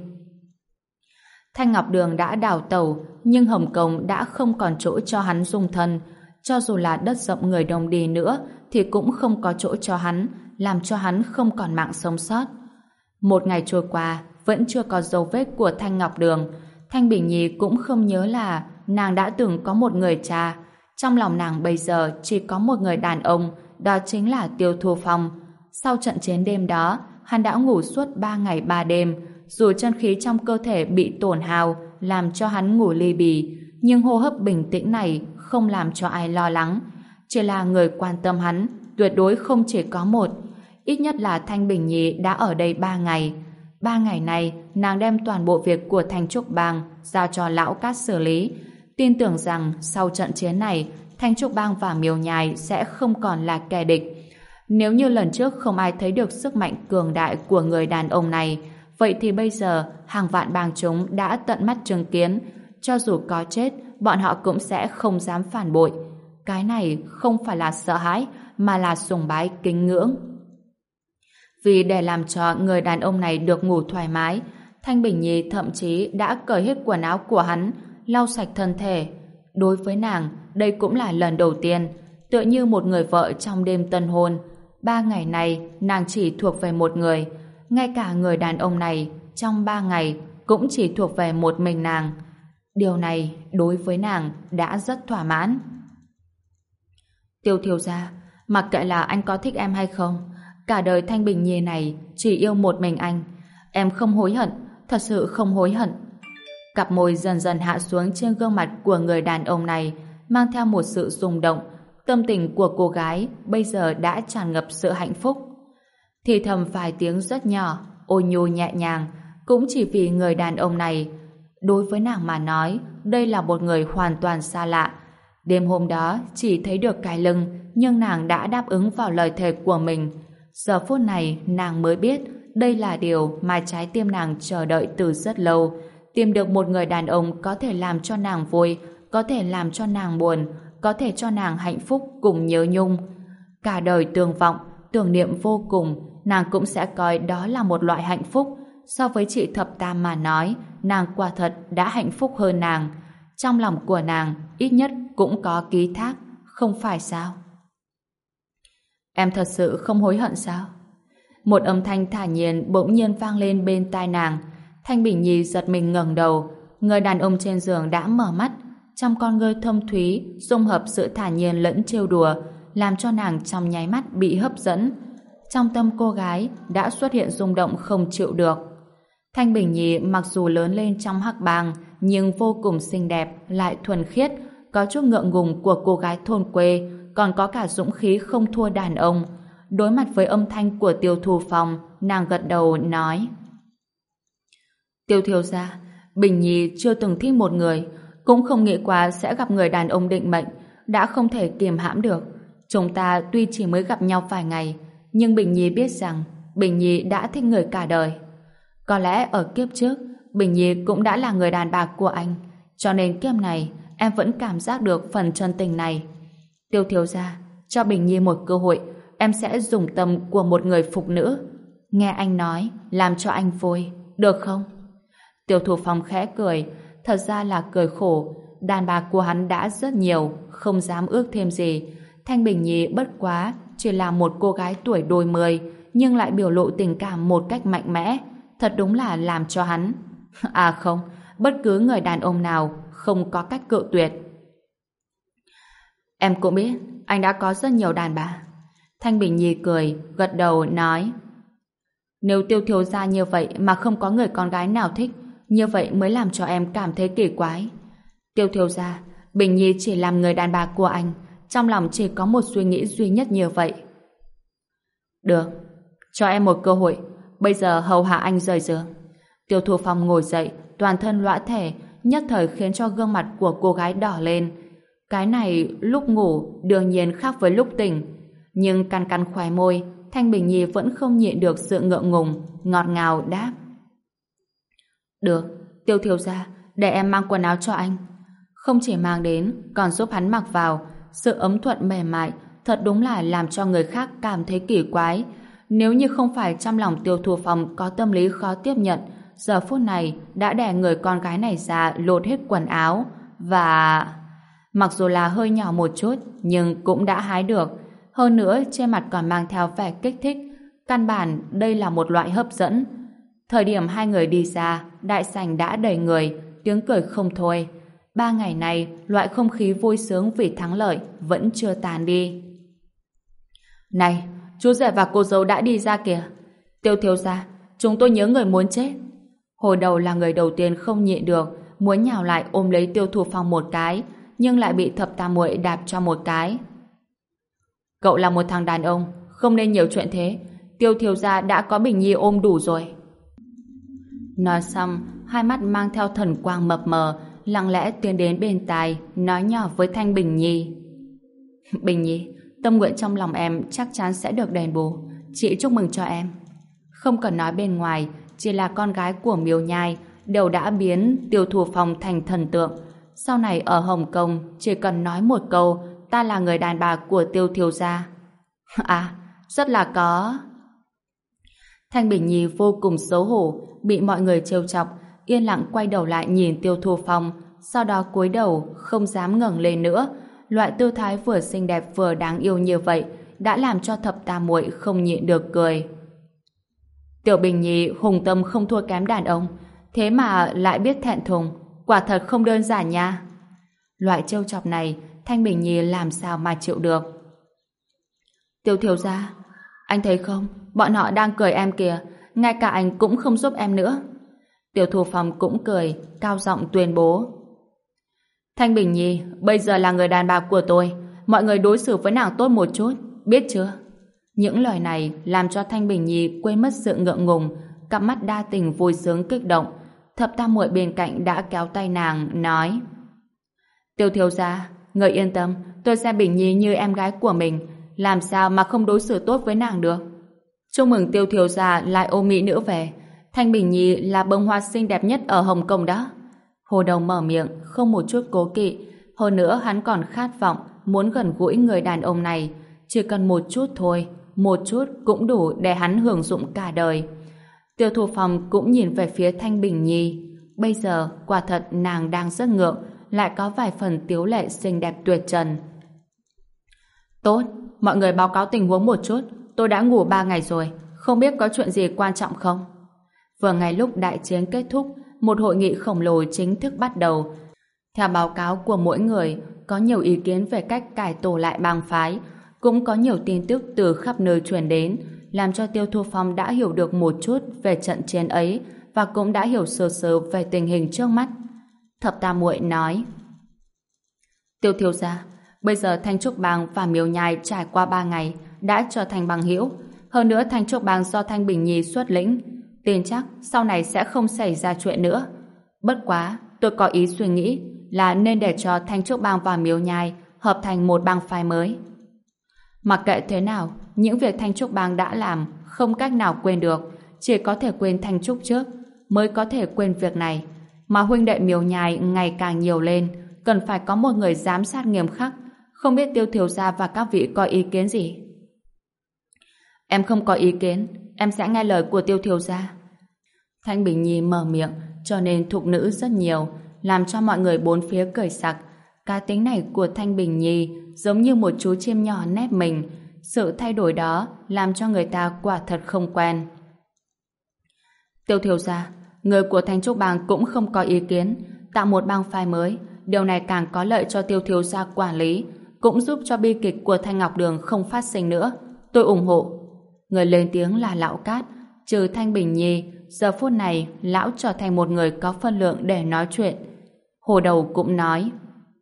Thanh Ngọc Đường đã đào tẩu, nhưng Hồng Kông đã không còn chỗ cho hắn dung thân. Cho dù là đất rộng người đông đi nữa, thì cũng không có chỗ cho hắn, làm cho hắn không còn mạng sống sót. 1 ngày trôi qua, vẫn chưa có dấu vết của Thanh Ngọc Đường. Thanh Bình Nhi cũng không nhớ là nàng đã từng có một người cha. Trong lòng nàng bây giờ chỉ có một người đàn ông, đó chính là Tiêu Thu Phong. Sau trận chiến đêm đó, hắn đã ngủ suốt 3 ngày 3 đêm, dù chân khí trong cơ thể bị tổn hao, làm cho hắn ngủ ly bì, nhưng hô hấp bình tĩnh này không làm cho ai lo lắng. Chỉ là người quan tâm hắn, tuyệt đối không chỉ có một. Ít nhất là Thanh Bình Nhi đã ở đây 3 ngày. 3 ngày này, nàng đem toàn bộ việc của Thanh Trúc Bang giao cho Lão Cát xử lý. Tin tưởng rằng sau trận chiến này, Thanh Trúc Bang và Miêu Nhai sẽ không còn là kẻ địch. Nếu như lần trước không ai thấy được sức mạnh cường đại của người đàn ông này, vậy thì bây giờ hàng vạn bang chúng đã tận mắt chứng kiến. Cho dù có chết, bọn họ cũng sẽ không dám phản bội. Cái này không phải là sợ hãi, mà là sùng bái kính ngưỡng. Vì để làm cho người đàn ông này được ngủ thoải mái, Thanh Bình Nhi thậm chí đã cởi hết quần áo của hắn, lau sạch thân thể. Đối với nàng, đây cũng là lần đầu tiên, tựa như một người vợ trong đêm tân hôn. 3 ngày này, nàng chỉ thuộc về một người. Ngay cả người đàn ông này, trong 3 ngày, cũng chỉ thuộc về một mình nàng. Điều này, đối với nàng, đã rất thỏa mãn. Tiêu thiếu gia, mặc kệ là anh có thích em hay không, cả đời Thanh Bình Nhi này chỉ yêu một mình anh. Em không hối hận, thật sự không hối hận. Cặp môi dần dần hạ xuống trên gương mặt của người đàn ông này, mang theo một sự rung động. Tâm tình của cô gái bây giờ đã tràn ngập sự hạnh phúc. Thì thầm vài tiếng rất nhỏ, ôn nhu nhẹ nhàng, cũng chỉ vì người đàn ông này. Đối với nàng mà nói, đây là một người hoàn toàn xa lạ. Đêm hôm đó chỉ thấy được cái lưng, nhưng nàng đã đáp ứng vào lời thề của mình. Giờ phút này nàng mới biết đây là điều mà trái tim nàng chờ đợi từ rất lâu. Tìm được một người đàn ông có thể làm cho nàng vui, có thể làm cho nàng buồn, có thể cho nàng hạnh phúc cùng nhớ nhung. Cả đời tương vọng, tưởng niệm vô cùng, nàng cũng sẽ coi đó là một loại hạnh phúc. So với chị Thập Tam mà nói, nàng quả thật đã hạnh phúc hơn nàng. Trong lòng của nàng, ít nhất cũng có ký thác, không phải sao? Em thật sự không hối hận sao? Một âm thanh thản nhiên bỗng nhiên vang lên bên tai nàng. Thanh Bình Nhi giật mình ngẩng đầu. Người đàn ông trên giường đã mở mắt, trong con ngươi thâm thúy dung hợp sự thản nhiên lẫn trêu đùa, làm cho nàng trong nháy mắt bị hấp dẫn. Trong tâm cô gái đã xuất hiện rung động không chịu được. Thanh Bình Nhi mặc dù lớn lên trong hắc bang, nhưng vô cùng xinh đẹp, lại thuần khiết, có chút ngượng ngùng của cô gái thôn quê, còn có cả dũng khí không thua đàn ông. Đối mặt với âm thanh của Tiêu Thu Phong, nàng gật đầu nói: Tiêu thiếu gia, Bình Nhi chưa từng thích một người, cũng không nghĩ qua sẽ gặp người đàn ông định mệnh, đã không thể kiềm hãm được. Chúng ta tuy chỉ mới gặp nhau vài ngày, nhưng Bình Nhi biết rằng Bình Nhi đã thích người cả đời. Có lẽ ở kiếp trước, Bình Nhi cũng đã là người đàn bà của anh, cho nên kiếp này em vẫn cảm giác được phần chân tình này. Tiêu thiếu gia, cho Bình Nhi một cơ hội, em sẽ dùng tâm của một người phụ nữ. Nghe anh nói, làm cho anh vui, được không? Tiêu Thu Phong khẽ cười, thật ra là cười khổ. Đàn bà của hắn đã rất nhiều, không dám ước thêm gì. Thanh Bình Nhi bất quá chỉ là một cô gái tuổi đôi mươi, nhưng lại biểu lộ tình cảm một cách mạnh mẽ, thật đúng là làm cho hắn. À không, bất cứ người đàn ông nào không có cách cự tuyệt. Em cũng biết, anh đã có rất nhiều đàn bà. Thanh Bình Nhi cười, gật đầu nói: nếu Tiêu thiếu gia như vậy mà không có người con gái nào thích, như vậy mới làm cho em cảm thấy kỳ quái. Tiêu thiếu gia, Bình Nhi chỉ làm người đàn bà của anh, trong lòng chỉ có một suy nghĩ duy nhất như vậy. Được, cho em một cơ hội, bây giờ hầu hạ anh rời giường. Tiêu Thu Phong ngồi dậy, toàn thân lõa thể, nhất thời khiến cho gương mặt của cô gái đỏ lên. Cái này lúc ngủ đương nhiên khác với lúc tỉnh, nhưng cắn cắn khóe môi, Thanh Bình Nhi vẫn không nhịn được sự ngượng ngùng, ngọt ngào đáp: được, Tiêu thiếu gia, để em mang quần áo cho anh. Không chỉ mang đến, còn giúp hắn mặc vào. Sự ấm thuận mềm mại thật đúng là làm cho người khác cảm thấy kỳ quái. Nếu như không phải trong lòng Tiêu Thu Phong có tâm lý khó tiếp nhận, giờ phút này đã đè người con gái này ra lột hết quần áo và... mặc dù là hơi nhỏ một chút, nhưng cũng đã hái được. Hơn nữa, trên mặt còn mang theo vẻ kích thích. Căn bản, đây là một loại hấp dẫn. Thời điểm hai người đi ra, đại sảnh đã đầy người, tiếng cười không thôi. 3 ngày này, loại không khí vui sướng vì thắng lợi vẫn chưa tàn đi. Này, chú rể và cô dâu đã đi ra kìa. Tiêu thiếu gia, chúng tôi nhớ người muốn chết. Hồi đầu là người đầu tiên không nhịn được, muốn nhào lại ôm lấy Tiêu Thu Phong một cái, nhưng lại bị Thập Tam Muội đạp cho một cái. Cậu là một thằng đàn ông, không nên nhiều chuyện thế. Tiêu thiếu gia đã có Bình Nhi ôm đủ rồi. Nói xong, hai mắt mang theo thần quang mập mờ, lặng lẽ tiến đến bên tai, nói nhỏ với Thanh Bình Nhi: Bình Nhi, tâm nguyện trong lòng em chắc chắn sẽ được đền bù. Chị chúc mừng cho em. Không cần nói bên ngoài, chỉ là con gái của Miêu Nhai đều đã biến Tiêu Thu Phong thành thần tượng. Sau này ở Hồng Kông chỉ cần nói một câu, ta là người đàn bà của Tiêu thiếu gia. À, rất là có. Thanh Bình Nhi vô cùng xấu hổ, bị mọi người trêu chọc, yên lặng quay đầu lại nhìn Tiêu Thu Phong, sau đó cúi đầu không dám ngẩng lên nữa. Loại tư thái vừa xinh đẹp vừa đáng yêu như vậy đã làm cho Thập Tam Muội không nhịn được cười. Tiểu Bình Nhi hùng tâm không thua kém đàn ông, thế mà lại biết thẹn thùng, quả thật không đơn giản nha. Loại trêu chọc này Thanh Bình Nhi làm sao mà chịu được. Tiêu thiếu gia, anh thấy không, bọn họ đang cười em kìa, ngay cả anh cũng không giúp em nữa. Tiêu Thu Phong cũng cười, cao giọng tuyên bố: Thanh Bình Nhi, bây giờ là người đàn bà của tôi, mọi người đối xử với nàng tốt một chút, biết chưa? Những lời này làm cho Thanh Bình Nhi quên mất sự ngượng ngùng, cặp mắt đa tình vui sướng kích động. Thập Tam Muội bên cạnh đã kéo tay nàng, nói: Tiêu thiếu gia, người yên tâm, tôi xem Bình Nhi như em gái của mình, làm sao mà không đối xử tốt với nàng được. Chúc mừng Tiêu thiếu gia lại ôm mỹ nữ về. Thanh Bình Nhi là bông hoa xinh đẹp nhất ở Hồng Kông đó. Hồ Đầu mở miệng, không một chút cố kỵ. Hơn nữa hắn còn khát vọng muốn gần gũi người đàn ông này. Chỉ cần một chút thôi, một chút cũng đủ để hắn hưởng dụng cả đời. Tiêu Thu Phong cũng nhìn về phía Thanh Bình Nhi. Bây giờ, quả thật nàng đang rất ngượng, lại có vài phần tiếu lệ xinh đẹp tuyệt trần. Tốt, mọi người báo cáo tình huống một chút. Tôi đã ngủ 3 ngày rồi, không biết có chuyện gì quan trọng không? Vừa ngay lúc đại chiến kết thúc, một hội nghị khổng lồ chính thức bắt đầu. Theo báo cáo của mỗi người, có nhiều ý kiến về cách cải tổ lại bang phái, cũng có nhiều tin tức từ khắp nơi truyền đến, làm cho Tiêu Thu Phong đã hiểu được một chút về trận chiến ấy và cũng đã hiểu sơ sơ về tình hình trước mắt. Thập Tam Muội nói: Tiêu thiếu gia, bây giờ Thanh Trúc Bang và Miêu Nhai trải qua 3 ngày đã trở thành bằng hữu. Hơn nữa Thanh Trúc Bang do Thanh Bình Nhi xuất lĩnh, tin chắc sau này sẽ không xảy ra chuyện nữa. Bất quá, tôi có ý suy nghĩ là nên để cho Thanh Trúc Bang và Miêu Nhai hợp thành một bang phái mới. Mặc kệ thế nào, những việc Thanh Trúc Bang đã làm không cách nào quên được, chỉ có thể quên Thanh Trúc trước mới có thể quên việc này. Mà huynh đệ Miêu Nhai ngày càng nhiều lên, cần phải có một người giám sát nghiêm khắc. Không biết Tiêu thiếu gia và các vị có ý kiến gì? Em không có ý kiến, em sẽ nghe lời của Tiêu thiếu gia. Thanh Bình Nhi mở miệng, cho nên thục nữ rất nhiều, làm cho mọi người bốn phía cười sặc. Cá tính này của Thanh Bình Nhi giống như một chú chim nhỏ nép mình. Sự thay đổi đó làm cho người ta quả thật không quen. Tiêu thiếu gia, người của Thanh Trúc Bang cũng không có ý kiến tạo một bang phái mới. Điều này càng có lợi cho Tiêu thiếu gia quản lý, cũng giúp cho bi kịch của Thanh Ngọc Đường không phát sinh nữa. Tôi ủng hộ. Người lên tiếng là Lão Cát. Trừ Thanh Bình Nhi, giờ phút này lão trở thành một người có phân lượng để nói chuyện. Hồ Đầu cũng nói: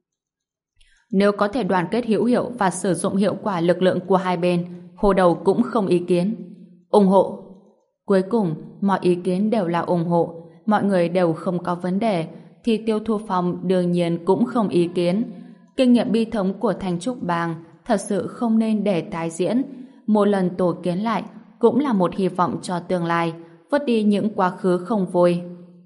nếu có thể đoàn kết hữu hiệu và sử dụng hiệu quả lực lượng của hai bên, Hồ Đầu cũng không ý kiến. Ủng hộ. Cuối cùng, mọi ý kiến đều là ủng hộ, mọi người đều không có vấn đề, thì Tiêu Thu Phong đương nhiên cũng không ý kiến. Kinh nghiệm bi thống của Thanh Trúc Bang thật sự không nên để tái diễn. Một lần tổ kiến lại cũng là một hy vọng cho tương lai, vứt đi những quá khứ không vui.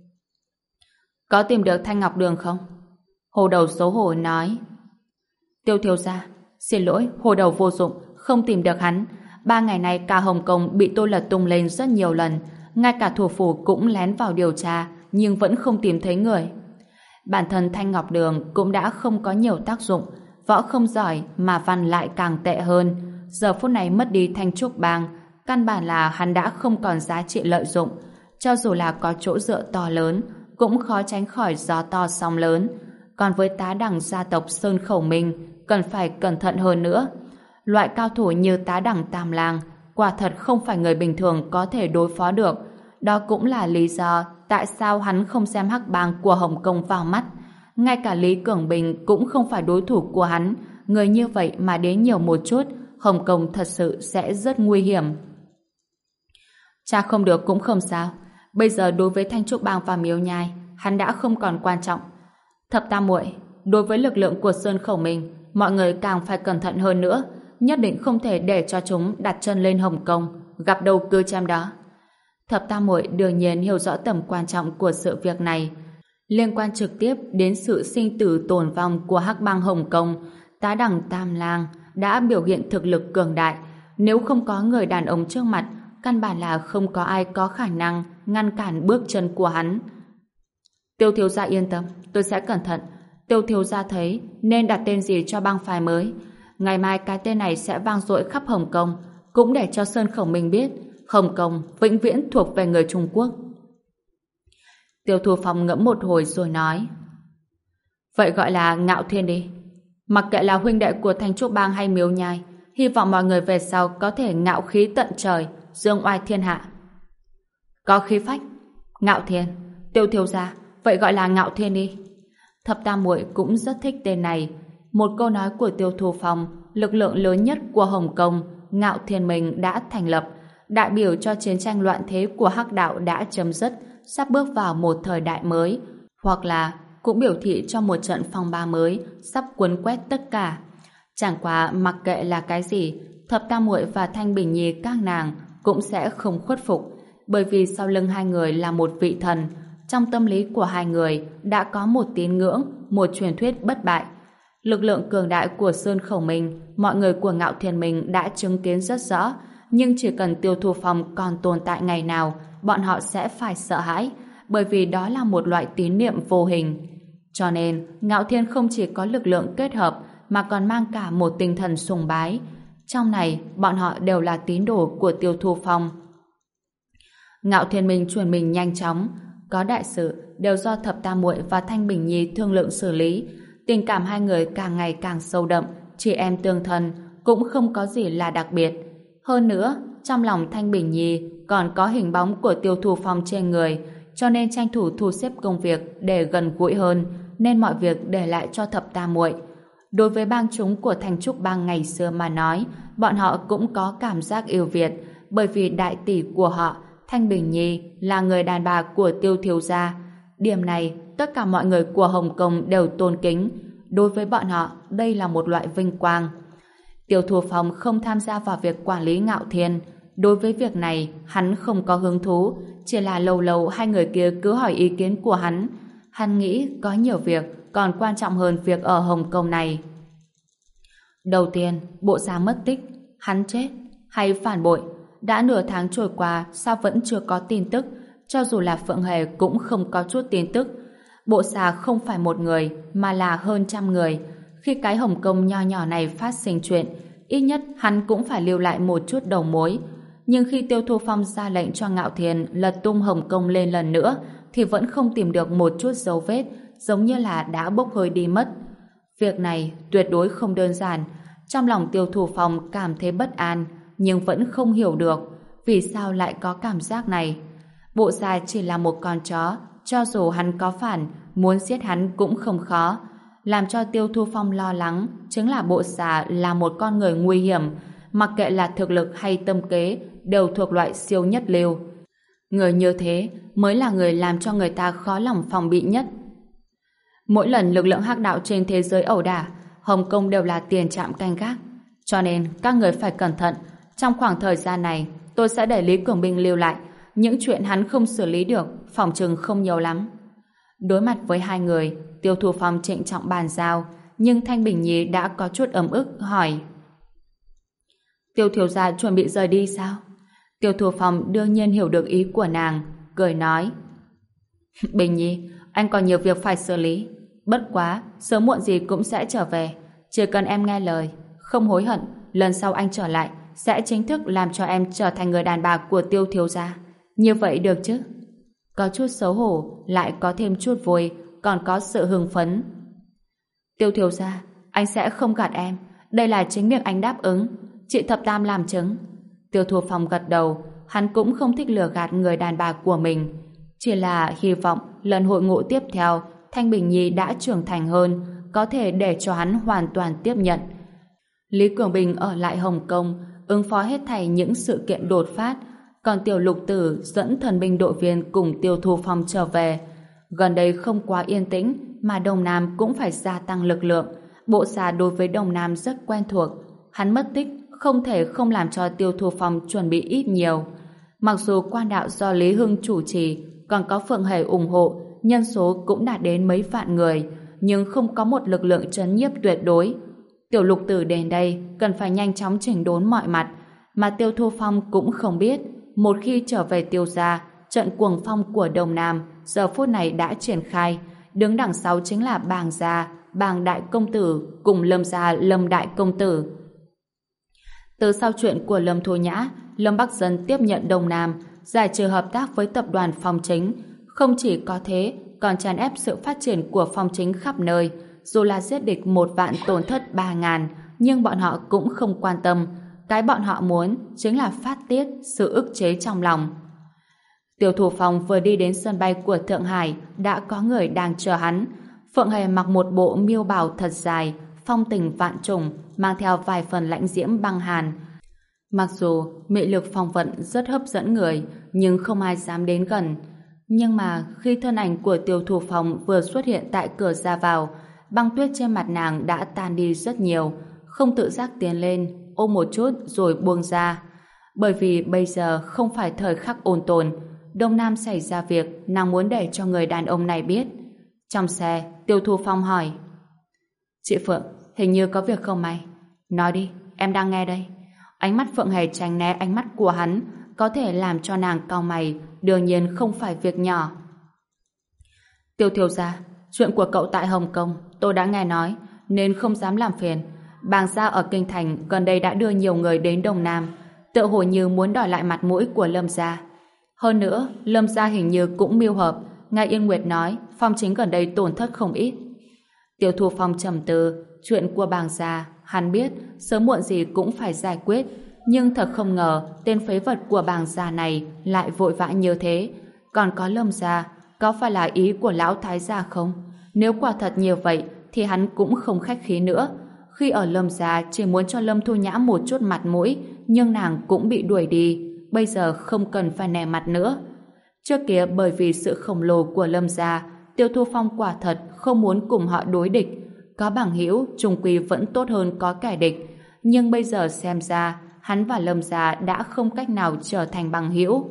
Có tìm được Thanh Ngọc Đường không? Hồ Đầu xấu hổ nói. Tiêu thiếu gia, xin lỗi, Hồ Đầu vô dụng, không tìm được hắn. 3 ngày nay cả Hồng Kông bị tôi lật tung lên rất nhiều lần, ngay cả thủ phủ cũng lén vào điều tra, nhưng vẫn không tìm thấy người. Bản thân Thanh Ngọc Đường cũng đã không có nhiều tác dụng, võ không giỏi mà văn lại càng tệ hơn. Giờ phút này mất đi Thanh Trúc Bang, căn bản là hắn đã không còn giá trị lợi dụng. Cho dù là có chỗ dựa to lớn, cũng khó tránh khỏi gió to sóng lớn. Còn với tá đẳng gia tộc Sơn Khẩu Minh, cần phải cẩn thận hơn nữa. Loại cao thủ như tá đẳng Tam Lang quả thật không phải người bình thường có thể đối phó được. Đó cũng là lý do tại sao hắn không xem Hắc Bang của Hồng Kông vào mắt. Ngay cả Lý Cường Bình cũng không phải đối thủ của hắn. Người như vậy mà đến nhiều một chút, Hồng Kông thật sự sẽ rất nguy hiểm. Cha không được cũng không sao. Bây giờ đối với Thanh Trúc Bang và Miếu Nhai, hắn đã không còn quan trọng. Thập Tam muội, đối với lực lượng của Sơn Khẩu Minh, mọi người càng phải cẩn thận hơn nữa, nhất định không thể để cho chúng đặt chân lên Hồng Kông, gặp đâu cứ chém đó. Thập Tam muội đương nhiên hiểu rõ tầm quan trọng của sự việc này, liên quan trực tiếp đến sự sinh tử tồn vong của Hắc Bang Hồng Kông. Tá đẳng Tam Lang đã biểu hiện thực lực cường đại, nếu không có người đàn ông trước mặt, căn bản là không có ai có khả năng ngăn cản bước chân của hắn. Tiêu thiếu gia yên tâm, tôi sẽ cẩn thận. Tiêu thiếu gia thấy nên đặt tên gì cho bang phái mới. Ngày mai cái tên này sẽ vang dội khắp Hồng Kông, cũng để cho Sơn Khẩu Minh biết Hồng Kông vĩnh viễn thuộc về người Trung Quốc. Tiêu Thu Phong ngẫm một hồi rồi nói: vậy gọi là Ngạo Thiên đi. Mặc kệ là huynh đệ của Thanh Trúc Bang hay Miếu Nhai, hy vọng mọi người về sau có thể ngạo khí tận trời, dương oai thiên hạ. Có khí phách. Ngạo Thiên. Tiêu thiếu gia, vậy gọi là Ngạo Thiên đi. Thập Tam muội cũng rất thích tên này. Một câu nói của Tiêu Thu Phong, lực lượng lớn nhất của Hồng Kông, Ngạo Thiên Minh đã thành lập, đại biểu cho chiến tranh loạn thế của Hắc đạo đã chấm dứt, sắp bước vào một thời đại mới, hoặc là cũng biểu thị cho một trận phong ba mới sắp cuốn quét tất cả. Chẳng qua mặc kệ là cái gì, Thập Tam muội và Thanh Bình Nhi các nàng cũng sẽ không khuất phục, bởi vì sau lưng hai người là một vị thần. Trong tâm lý của hai người đã có một tín ngưỡng, một truyền thuyết bất bại. Lực lượng cường đại của Sơn Khẩu Minh, mọi người của Ngạo Thiên Minh đã chứng kiến rất rõ, nhưng chỉ cần Tiêu Thu Phong còn tồn tại ngày nào, bọn họ sẽ phải sợ hãi, bởi vì đó là một loại tín niệm vô hình. Cho nên, Ngạo Thiên không chỉ có lực lượng kết hợp, mà còn mang cả một tinh thần sùng bái. Trong này, bọn họ đều là tín đồ của Tiêu Thu Phong. Ngạo Thiên Minh chuyển mình nhanh chóng, có đại sự đều do Thập Tam muội và Thanh Bình Nhi thương lượng xử lý. Tình cảm hai người càng ngày càng sâu đậm, chị em tương thân, cũng không có gì là đặc biệt. Hơn nữa, trong lòng Thanh Bình Nhi còn có hình bóng của Tiêu Thu Phong trên người, cho nên tranh thủ thu xếp công việc để gần gũi hơn, nên mọi việc để lại cho Thập Tam muội. Đối với bang chúng của Thanh Trúc Bang ngày xưa mà nói, bọn họ cũng có cảm giác yêu Việt, bởi vì đại tỷ của họ, Thanh Bình Nhi, là người đàn bà của Tiêu thiếu gia. Điểm này, tất cả mọi người của Hồng Kông đều tôn kính. Đối với bọn họ, đây là một loại vinh quang. Tiêu Thu Phong không tham gia vào việc quản lý Ngạo Thiên. Đối với việc này, hắn không có hứng thú, chỉ là lâu lâu hai người kia cứ hỏi ý kiến của hắn. Hắn nghĩ có nhiều việc còn quan trọng hơn việc ở Hồng Kông này. Đầu tiên, bộ giá mất tích, hắn chết hay phản bội. Đã nửa tháng trôi qua, sao vẫn chưa có tin tức? cho dù là Phượng Hề cũng không có chút tin tức. Bộ xà không phải một người, mà là hơn trăm người. Khi cái Hồng Kông nho nhỏ này phát sinh chuyện, ít nhất hắn cũng phải lưu lại một chút đầu mối. Nhưng khi Tiêu Thu Phong ra lệnh cho Ngạo Thiên lật tung Hồng Kông lên lần nữa, thì vẫn không tìm được một chút dấu vết, giống như là đã bốc hơi đi mất. Việc này tuyệt đối không đơn giản. Trong lòng Tiêu Thu Phong cảm thấy bất an, nhưng vẫn không hiểu được vì sao lại có cảm giác này. Bộ xà chỉ là một con chó, cho dù hắn có phản, muốn giết hắn cũng không khó. Làm cho Tiêu Thu Phong lo lắng chính là bộ xà là một con người nguy hiểm, mặc kệ là thực lực hay tâm kế đều thuộc loại siêu nhất lưu. Người như thế mới là người làm cho người ta khó lòng phòng bị nhất. Mỗi lần lực lượng hắc đạo trên thế giới ẩu đả, Hồng Kông đều là tiền trạm canh gác. Cho nên các người phải cẩn thận. Trong khoảng thời gian này, tôi sẽ để Lý Cường Binh lưu lại. Những chuyện hắn không xử lý được, phòng chừng không nhiều lắm. Đối mặt với hai người, Tiêu Thu Phong trịnh trọng bàn giao, nhưng Thanh Bình Nhi đã có chút ấm ức hỏi: Tiêu thiếu gia chuẩn bị rời đi sao? Tiêu Thu Phong đương nhiên hiểu được ý của nàng, cười nói: Bình Nhi, anh còn nhiều việc phải xử lý. Bất quá, sớm muộn gì cũng sẽ trở về. Chỉ cần em nghe lời, không hối hận, lần sau anh trở lại sẽ chính thức làm cho em trở thành người đàn bà của Tiêu thiếu gia. Như vậy được chứ? Có chút xấu hổ, lại có thêm chút vui, còn có sự hưng phấn. Tiêu thiếu gia, anh sẽ không gạt em. Đây là chính miệng anh đáp ứng. Chị Thập Tam làm chứng. Tiêu Thu Phong gật đầu. Hắn cũng không thích lừa gạt người đàn bà của mình. Chỉ là hy vọng lần hội ngộ tiếp theo Thanh Bình Nhi đã trưởng thành hơn, có thể để cho hắn hoàn toàn tiếp nhận. Lý Cường Bình ở lại Hồng Kông ứng phó hết thảy những sự kiện đột phát, còn Tiểu Lục Tử dẫn thần binh đội viên cùng Tiêu Thu Phong trở về. Gần đây không quá yên tĩnh, mà Đông Nam cũng phải gia tăng lực lượng. Bộ xà đối với Đông Nam rất quen thuộc. Hắn mất tích, không thể không làm cho Tiêu Thu Phong chuẩn bị ít nhiều. Mặc dù quan đạo do Lý Hưng chủ trì, còn có Phượng Hề ủng hộ, nhân số cũng đạt đến mấy vạn người, nhưng không có một lực lượng trấn nhiếp tuyệt đối. Tiểu Lục Tử đến đây cần phải nhanh chóng chỉnh đốn mọi mặt, mà Tiêu Thu Phong cũng không biết, một khi trở về Tiêu gia, trận cuồng phong của Đông Nam giờ phút này đã triển khai, đứng đằng sau chính là Bàng gia, Bàng đại công tử cùng Lâm gia, Lâm đại công tử. Từ sau chuyện của Lâm Thu Nhã, Lâm Bắc Dân tiếp nhận Đông Nam, giải trừ hợp tác với tập đoàn Phong Chính. Không chỉ có thế, còn tràn ép sự phát triển của Phong Chính khắp nơi. Dù là giết địch 1 vạn tổn thất 3.000, nhưng bọn họ cũng không quan tâm. Cái bọn họ muốn chính là phát tiết sự ức chế trong lòng. Tiêu Thủ Phong vừa đi đến sân bay của Thượng Hải, đã có người đang chờ hắn. Phượng Hề mặc một bộ miêu bào thật dài, phong tình vạn trùng, mang theo vài phần lãnh diễm băng hàn. Mặc dù mị lực phong vận rất hấp dẫn người, nhưng không ai dám đến gần. Nhưng mà khi thân ảnh của Tiêu Thủ Phong vừa xuất hiện tại cửa ra vào, băng tuyết trên mặt nàng đã tan đi rất nhiều, không tự giác tiến lên, ôm một chút rồi buông ra. Bởi vì bây giờ không phải thời khắc ôn tồn, Đông Nam xảy ra việc nàng muốn để cho người đàn ông này biết. Trong xe, Tiêu Thu Phong hỏi: Chị Phượng, hình như có việc không may. Nói đi, em đang nghe đây. Ánh mắt Phượng Hề tránh né ánh mắt của hắn, có thể làm cho nàng cau mày, đương nhiên không phải việc nhỏ. Tiêu thiếu gia, chuyện của cậu tại Hồng Kông tôi đã nghe nói, nên không dám làm phiền. Bàng gia ở Kinh Thành gần đây đã đưa nhiều người đến Đông Nam, tựa hồ như muốn đòi lại mặt mũi của Lâm gia. Hơn nữa, Lâm gia hình như cũng mưu hợp. Ngài Yên Nguyệt nói Phong Chính gần đây tổn thất không ít. Tiêu Thu Phong trầm tư, chuyện của Bàng gia hắn biết sớm muộn gì cũng phải giải quyết, nhưng thật không ngờ tên phế vật của Bàng gia này lại vội vã như thế. Còn có Lâm gia, có phải là ý của lão thái gia không? Nếu quả thật như vậy thì hắn cũng không khách khí nữa. Khi ở Lâm gia chỉ muốn cho Lâm Thu Nhã một chút mặt mũi, nhưng nàng cũng bị đuổi đi, bây giờ không cần phải nể mặt nữa. Trước kia bởi vì sự khổng lồ của Lâm gia, Tiêu Thu Phong quả thật không muốn cùng họ đối địch. Có bằng hữu chung quy vẫn tốt hơn có kẻ địch, nhưng bây giờ xem ra hắn và Lâm gia đã không cách nào trở thành bằng hữu.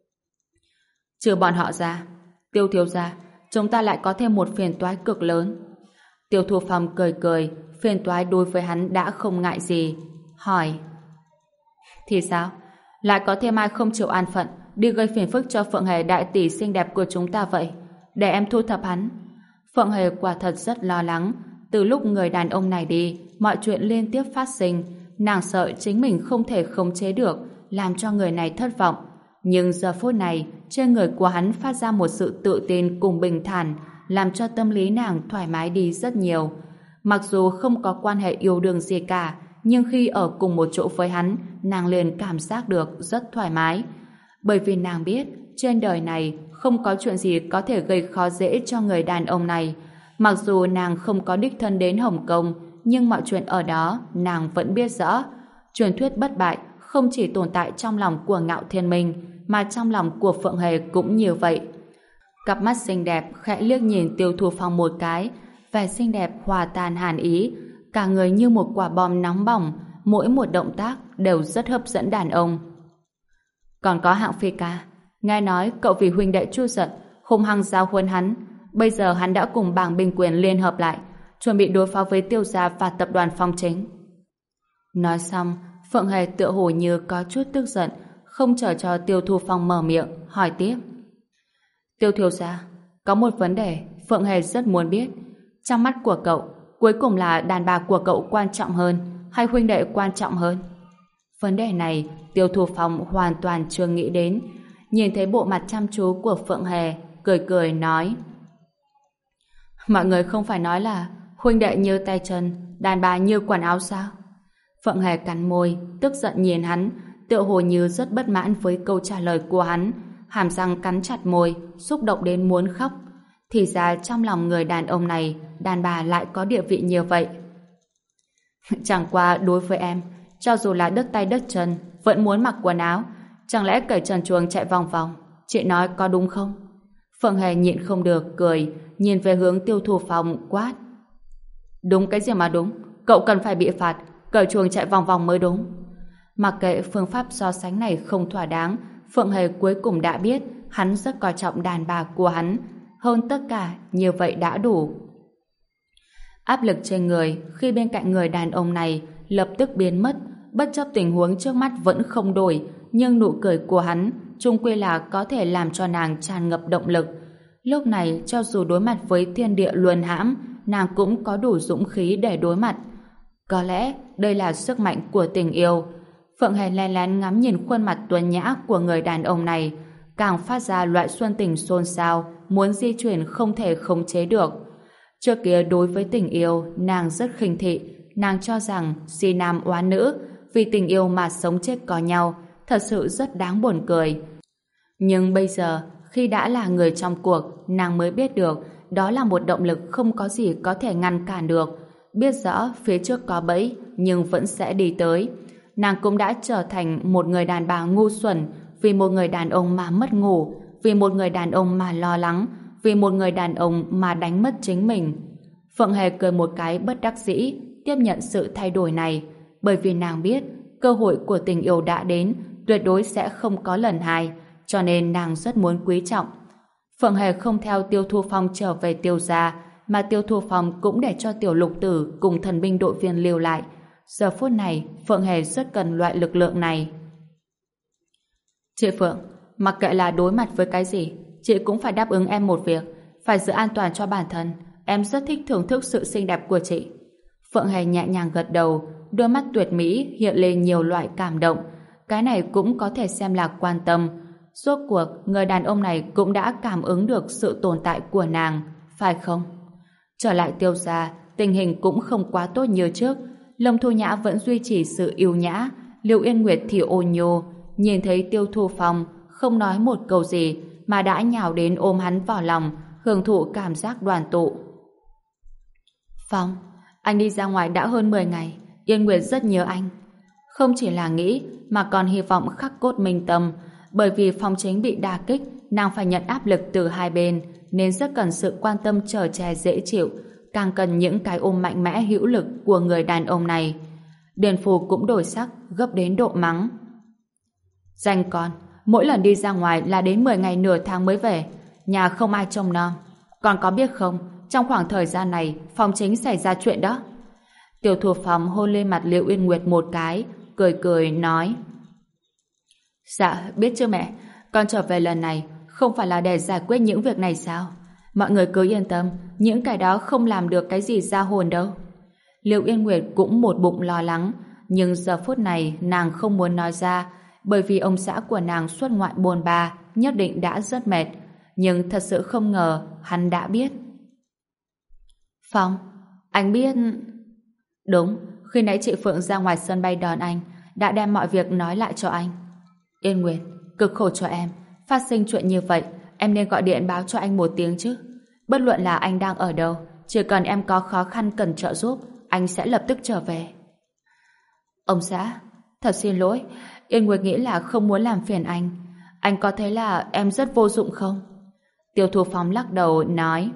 Trừ bọn họ ra, Tiêu thiếu gia, chúng ta lại có thêm một phiền toái cực lớn. Tiêu Thu Phong cười cười, phiền toái đối với hắn đã không ngại gì. Hỏi: Thì sao? Lại có thêm ai không chịu an phận đi gây phiền phức cho Phượng Hề đại tỷ xinh đẹp của chúng ta vậy? Để em thu thập hắn. Phượng Hề quả thật rất lo lắng. Từ lúc người đàn ông này đi, mọi chuyện liên tiếp phát sinh. Nàng sợ chính mình không thể khống chế được, làm cho người này thất vọng. Nhưng giờ phút này, trên người của hắn phát ra một sự tự tin cùng bình thản, làm cho tâm lý nàng thoải mái đi rất nhiều. Mặc dù không có quan hệ yêu đương gì cả, nhưng khi ở cùng một chỗ với hắn, nàng liền cảm giác được rất thoải mái. Bởi vì nàng biết, trên đời này không có chuyện gì có thể gây khó dễ cho người đàn ông này. Mặc dù nàng không có đích thân đến Hồng Kông, nhưng mọi chuyện ở đó nàng vẫn biết rõ. Truyền thuyết bất bại không chỉ tồn tại trong lòng của Ngạo Thiên Minh, mà trong lòng của Phượng Hề cũng như vậy. Cặp mắt xinh đẹp khẽ liếc nhìn Tiêu Thu Phong một cái, vẻ xinh đẹp hòa tan hàn ý, cả người như một quả bom nóng bỏng, mỗi một động tác đều rất hấp dẫn đàn ông. Còn có Hạng Phi ca, nghe nói cậu vì huynh đệ Chu Giật hung hăng giao huấn hắn, bây giờ hắn đã cùng bảng binh quyền liên hợp lại, chuẩn bị đối phó với Tiêu gia và tập đoàn Phong Chính. Nói xong, Phượng Hề tựa hồ như có chút tức giận, không chờ cho Tiêu Thu Phong mở miệng, hỏi tiếp. Tiêu thiếu gia, có một vấn đề Phượng Hề rất muốn biết. Trong mắt của cậu, cuối cùng là đàn bà của cậu quan trọng hơn hay huynh đệ quan trọng hơn? Vấn đề này Tiêu Thu Phong hoàn toàn chưa nghĩ đến. Nhìn thấy bộ mặt chăm chú của Phượng Hề, cười cười nói: mọi người không phải nói là huynh đệ như tay chân, đàn bà như quần áo sao? Phượng Hề cắn môi, tức giận nhìn hắn, tựa hồ như rất bất mãn với câu trả lời của hắn, hàm răng cắn chặt môi, xúc động đến muốn khóc. Thì ra trong lòng người đàn ông này, đàn bà lại có địa vị như vậy. Chẳng qua đối với em, cho dù là đứt tay đứt chân, vẫn muốn mặc quần áo, chẳng lẽ cởi trần truồng chạy vòng vòng? Chị nói có đúng không? Phượng Hề nhịn không được, cười, nhìn về hướng Tiêu Thu Phong quát. Đúng cái gì mà đúng? Cậu cần phải bị phạt, cởi chuồng chạy vòng vòng mới đúng. Mặc kệ phương pháp so sánh này không thỏa đáng, Phượng Hề cuối cùng đã biết hắn rất coi trọng đàn bà của hắn. Hơn tất cả, như vậy đã đủ. Áp lực trên người khi bên cạnh người đàn ông này lập tức biến mất, bất chấp tình huống trước mắt vẫn không đổi, nhưng nụ cười của hắn chung quy là có thể làm cho nàng tràn ngập động lực. Lúc này, cho dù đối mặt với thiên địa luân hãm, nàng cũng có đủ dũng khí để đối mặt. Có lẽ đây là sức mạnh của tình yêu. Phượng Hề lén lén ngắm nhìn khuôn mặt tuấn nhã của người đàn ông này, càng phát ra loại xuân tình xôn xao, muốn di chuyển không thể khống chế được. Trước kia đối với tình yêu, nàng rất khinh thị, nàng cho rằng si nam oán nữ, vì tình yêu mà sống chết có nhau, thật sự rất đáng buồn cười. Nhưng bây giờ, khi đã là người trong cuộc, nàng mới biết được đó là một động lực không có gì có thể ngăn cản được. Biết rõ phía trước có bẫy, nhưng vẫn sẽ đi tới. Nàng cũng đã trở thành một người đàn bà ngu xuẩn, vì một người đàn ông mà mất ngủ, vì một người đàn ông mà lo lắng, vì một người đàn ông mà đánh mất chính mình. Phượng Hề cười một cái bất đắc dĩ, tiếp nhận sự thay đổi này, bởi vì nàng biết cơ hội của tình yêu đã đến, tuyệt đối sẽ không có lần hai, cho nên nàng rất muốn quý trọng. Phượng Hề không theo Tiêu Thu Phong trở về Tiêu gia, mà Tiêu Thu Phong cũng để cho Tiểu Lục Tử cùng thần binh đội viên lưu lại. Giờ phút này, Phượng Hề rất cần loại lực lượng này. Chị Phượng, mặc kệ là đối mặt với cái gì, chị cũng phải đáp ứng em một việc, phải giữ an toàn cho bản thân. Em rất thích thưởng thức sự xinh đẹp của chị. Phượng Hề nhẹ nhàng gật đầu, đôi mắt tuyệt mỹ hiện lên nhiều loại cảm động. Cái này cũng có thể xem là quan tâm. Rốt cuộc, người đàn ông này cũng đã cảm ứng được sự tồn tại của nàng, phải không? Trở lại Tiêu gia, tình hình cũng không quá tốt như trước. Lâm Thu Nhã vẫn duy trì sự yêu nhã, Lưu Yên Nguyệt thì ôn nhô, nhìn thấy Tiêu Thu Phong không nói một câu gì mà đã nhào đến ôm hắn vào lòng, hưởng thụ cảm giác đoàn tụ. Phong, anh đi ra ngoài đã hơn 10 ngày, Yên Nguyệt rất nhớ anh. Không chỉ là nghĩ mà còn hy vọng khắc cốt minh tâm, bởi vì Phong Chính bị đả kích, nàng phải nhận áp lực từ hai bên, nên rất cần sự quan tâm chở che dễ chịu, càng cần những cái ôm mạnh mẽ hữu lực của người đàn ông này. Điền Phù cũng đổi sắc, gấp đến độ mắng. Danh con, mỗi lần đi ra ngoài là đến 10 ngày nửa tháng mới về, nhà không ai trông nom. Con có biết không, trong khoảng thời gian này, Phong Chính xảy ra chuyện đó. Tiểu Thủ Phong hôn lên mặt Liệu Yên Nguyệt một cái, cười cười nói. Dạ, biết chứ mẹ. Con trở về lần này không phải là để giải quyết những việc này sao? Mọi người cứ yên tâm, những cái đó không làm được cái gì ra hồn đâu. Liệu Yên Nguyệt cũng một bụng lo lắng, nhưng giờ phút này nàng không muốn nói ra, bởi vì ông xã của nàng xuất ngoại bôn ba, nhất định đã rất mệt. Nhưng thật sự không ngờ hắn đã biết. Phong, anh biết... Đúng, khi nãy chị Phượng ra ngoài sân bay đón anh, đã đem mọi việc nói lại cho anh. Yên Nguyệt, cực khổ cho em. Phát sinh chuyện như vậy, em nên gọi điện báo cho anh một tiếng chứ. Bất luận là anh đang ở đâu, chỉ cần em có khó khăn cần trợ giúp, anh sẽ lập tức trở về. Ông xã, thật xin lỗi, Yên Nguyệt nghĩ là không muốn làm phiền anh. Anh có thấy là em rất vô dụng không? Tiêu Thu Phong lắc đầu nói: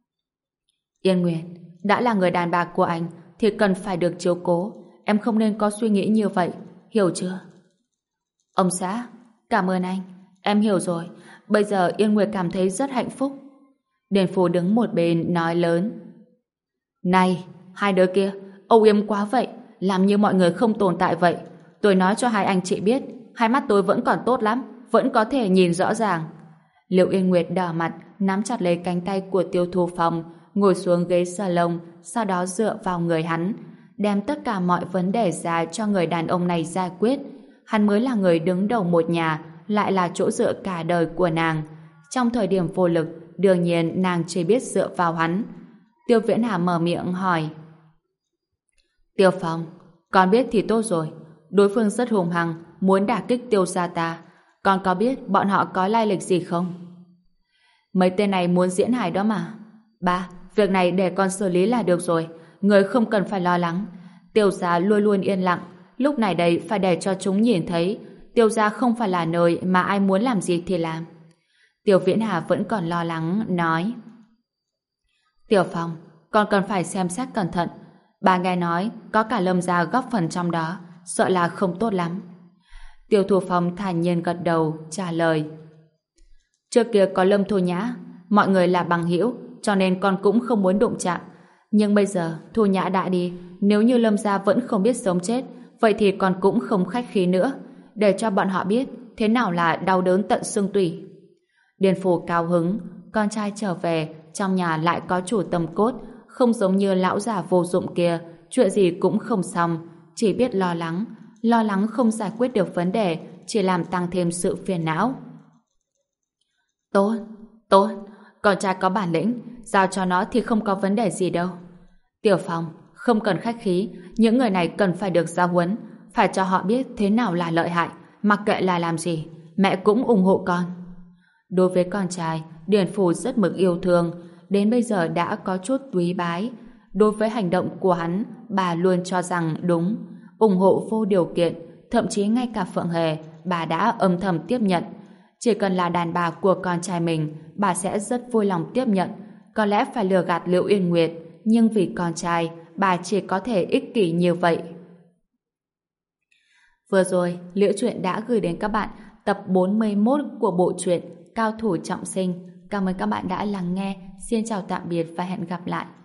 Yên Nguyệt, đã là người đàn bà của anh thì cần phải được chiếu cố. Em không nên có suy nghĩ như vậy, hiểu chưa? Ông xã, cảm ơn anh. Em hiểu rồi. Bây giờ Yên Nguyệt cảm thấy rất hạnh phúc. Điền Phú đứng một bên nói lớn: Này, hai đứa kia, âu yếm quá vậy, làm như mọi người không tồn tại vậy. Tôi nói cho hai anh chị biết, hai mắt tôi vẫn còn tốt lắm, vẫn có thể nhìn rõ ràng. Liệu Yên Nguyệt đỏ mặt, nắm chặt lấy cánh tay của Tiêu Thu Phong, ngồi xuống ghế salon, sau đó dựa vào người hắn, đem tất cả mọi vấn đề ra cho người đàn ông này giải quyết. Hắn mới là người đứng đầu một nhà, lại là chỗ dựa cả đời của nàng. Trong thời điểm vô lực, đương nhiên nàng chỉ biết dựa vào hắn. Tiêu Viễn Hà mở miệng hỏi: Tiêu Phong, con biết thì tốt rồi. Đối phương rất hung hăng, muốn đả kích Tiêu gia ta. Con có biết bọn họ có lai lịch gì không? Mấy tên này muốn diễn hài đó mà. Ba, việc này để con xử lý là được rồi. Người không cần phải lo lắng. Tiêu gia luôn luôn yên lặng. Lúc này đây phải để cho chúng nhìn thấy Tiêu gia không phải là nơi mà ai muốn làm gì thì làm. Tiêu Viễn Hà vẫn còn lo lắng, nói: Tiểu Phong, con cần phải xem xét cẩn thận. Bà nghe nói có cả Lâm gia góp phần trong đó, sợ là không tốt lắm. Tiêu Thu Phong thản nhiên gật đầu, trả lời: Trước kia có Lâm Thu Nhã, mọi người là bằng hữu, cho nên con cũng không muốn đụng chạm. Nhưng bây giờ Thu Nhã đã đi, nếu như Lâm gia vẫn không biết sống chết, vậy thì con cũng không khách khí nữa, để cho bọn họ biết thế nào là đau đớn tận xương tủy. Điền Phủ cao hứng, con trai trở về, trong nhà lại có chủ tâm cốt, không giống như lão già vô dụng kia, chuyện gì cũng không xong, chỉ biết lo lắng không giải quyết được vấn đề, chỉ làm tăng thêm sự phiền não. Tốt, tốt, con trai có bản lĩnh, giao cho nó thì không có vấn đề gì đâu. Tiểu Phong, không cần khách khí, những người này cần phải được giáo huấn, phải cho họ biết thế nào là lợi hại, mặc kệ là làm gì, mẹ cũng ủng hộ con. Đối với con trai, Điền Phủ rất mực yêu thương, đến bây giờ đã có chút quý bái. Đối với hành động của hắn, bà luôn cho rằng đúng, ủng hộ vô điều kiện, thậm chí ngay cả Phượng Hề, bà đã âm thầm tiếp nhận. Chỉ cần là đàn bà của con trai mình, bà sẽ rất vui lòng tiếp nhận. Có lẽ phải lừa gạt Liễu Yên Nguyệt, nhưng vì con trai, bà chỉ có thể ích kỷ như vậy. Vừa rồi, Liễu Chuyện đã gửi đến các bạn tập 41 của bộ truyện Cao Thủ Trọng Sinh. Cảm ơn các bạn đã lắng nghe. Xin chào tạm biệt và hẹn gặp lại.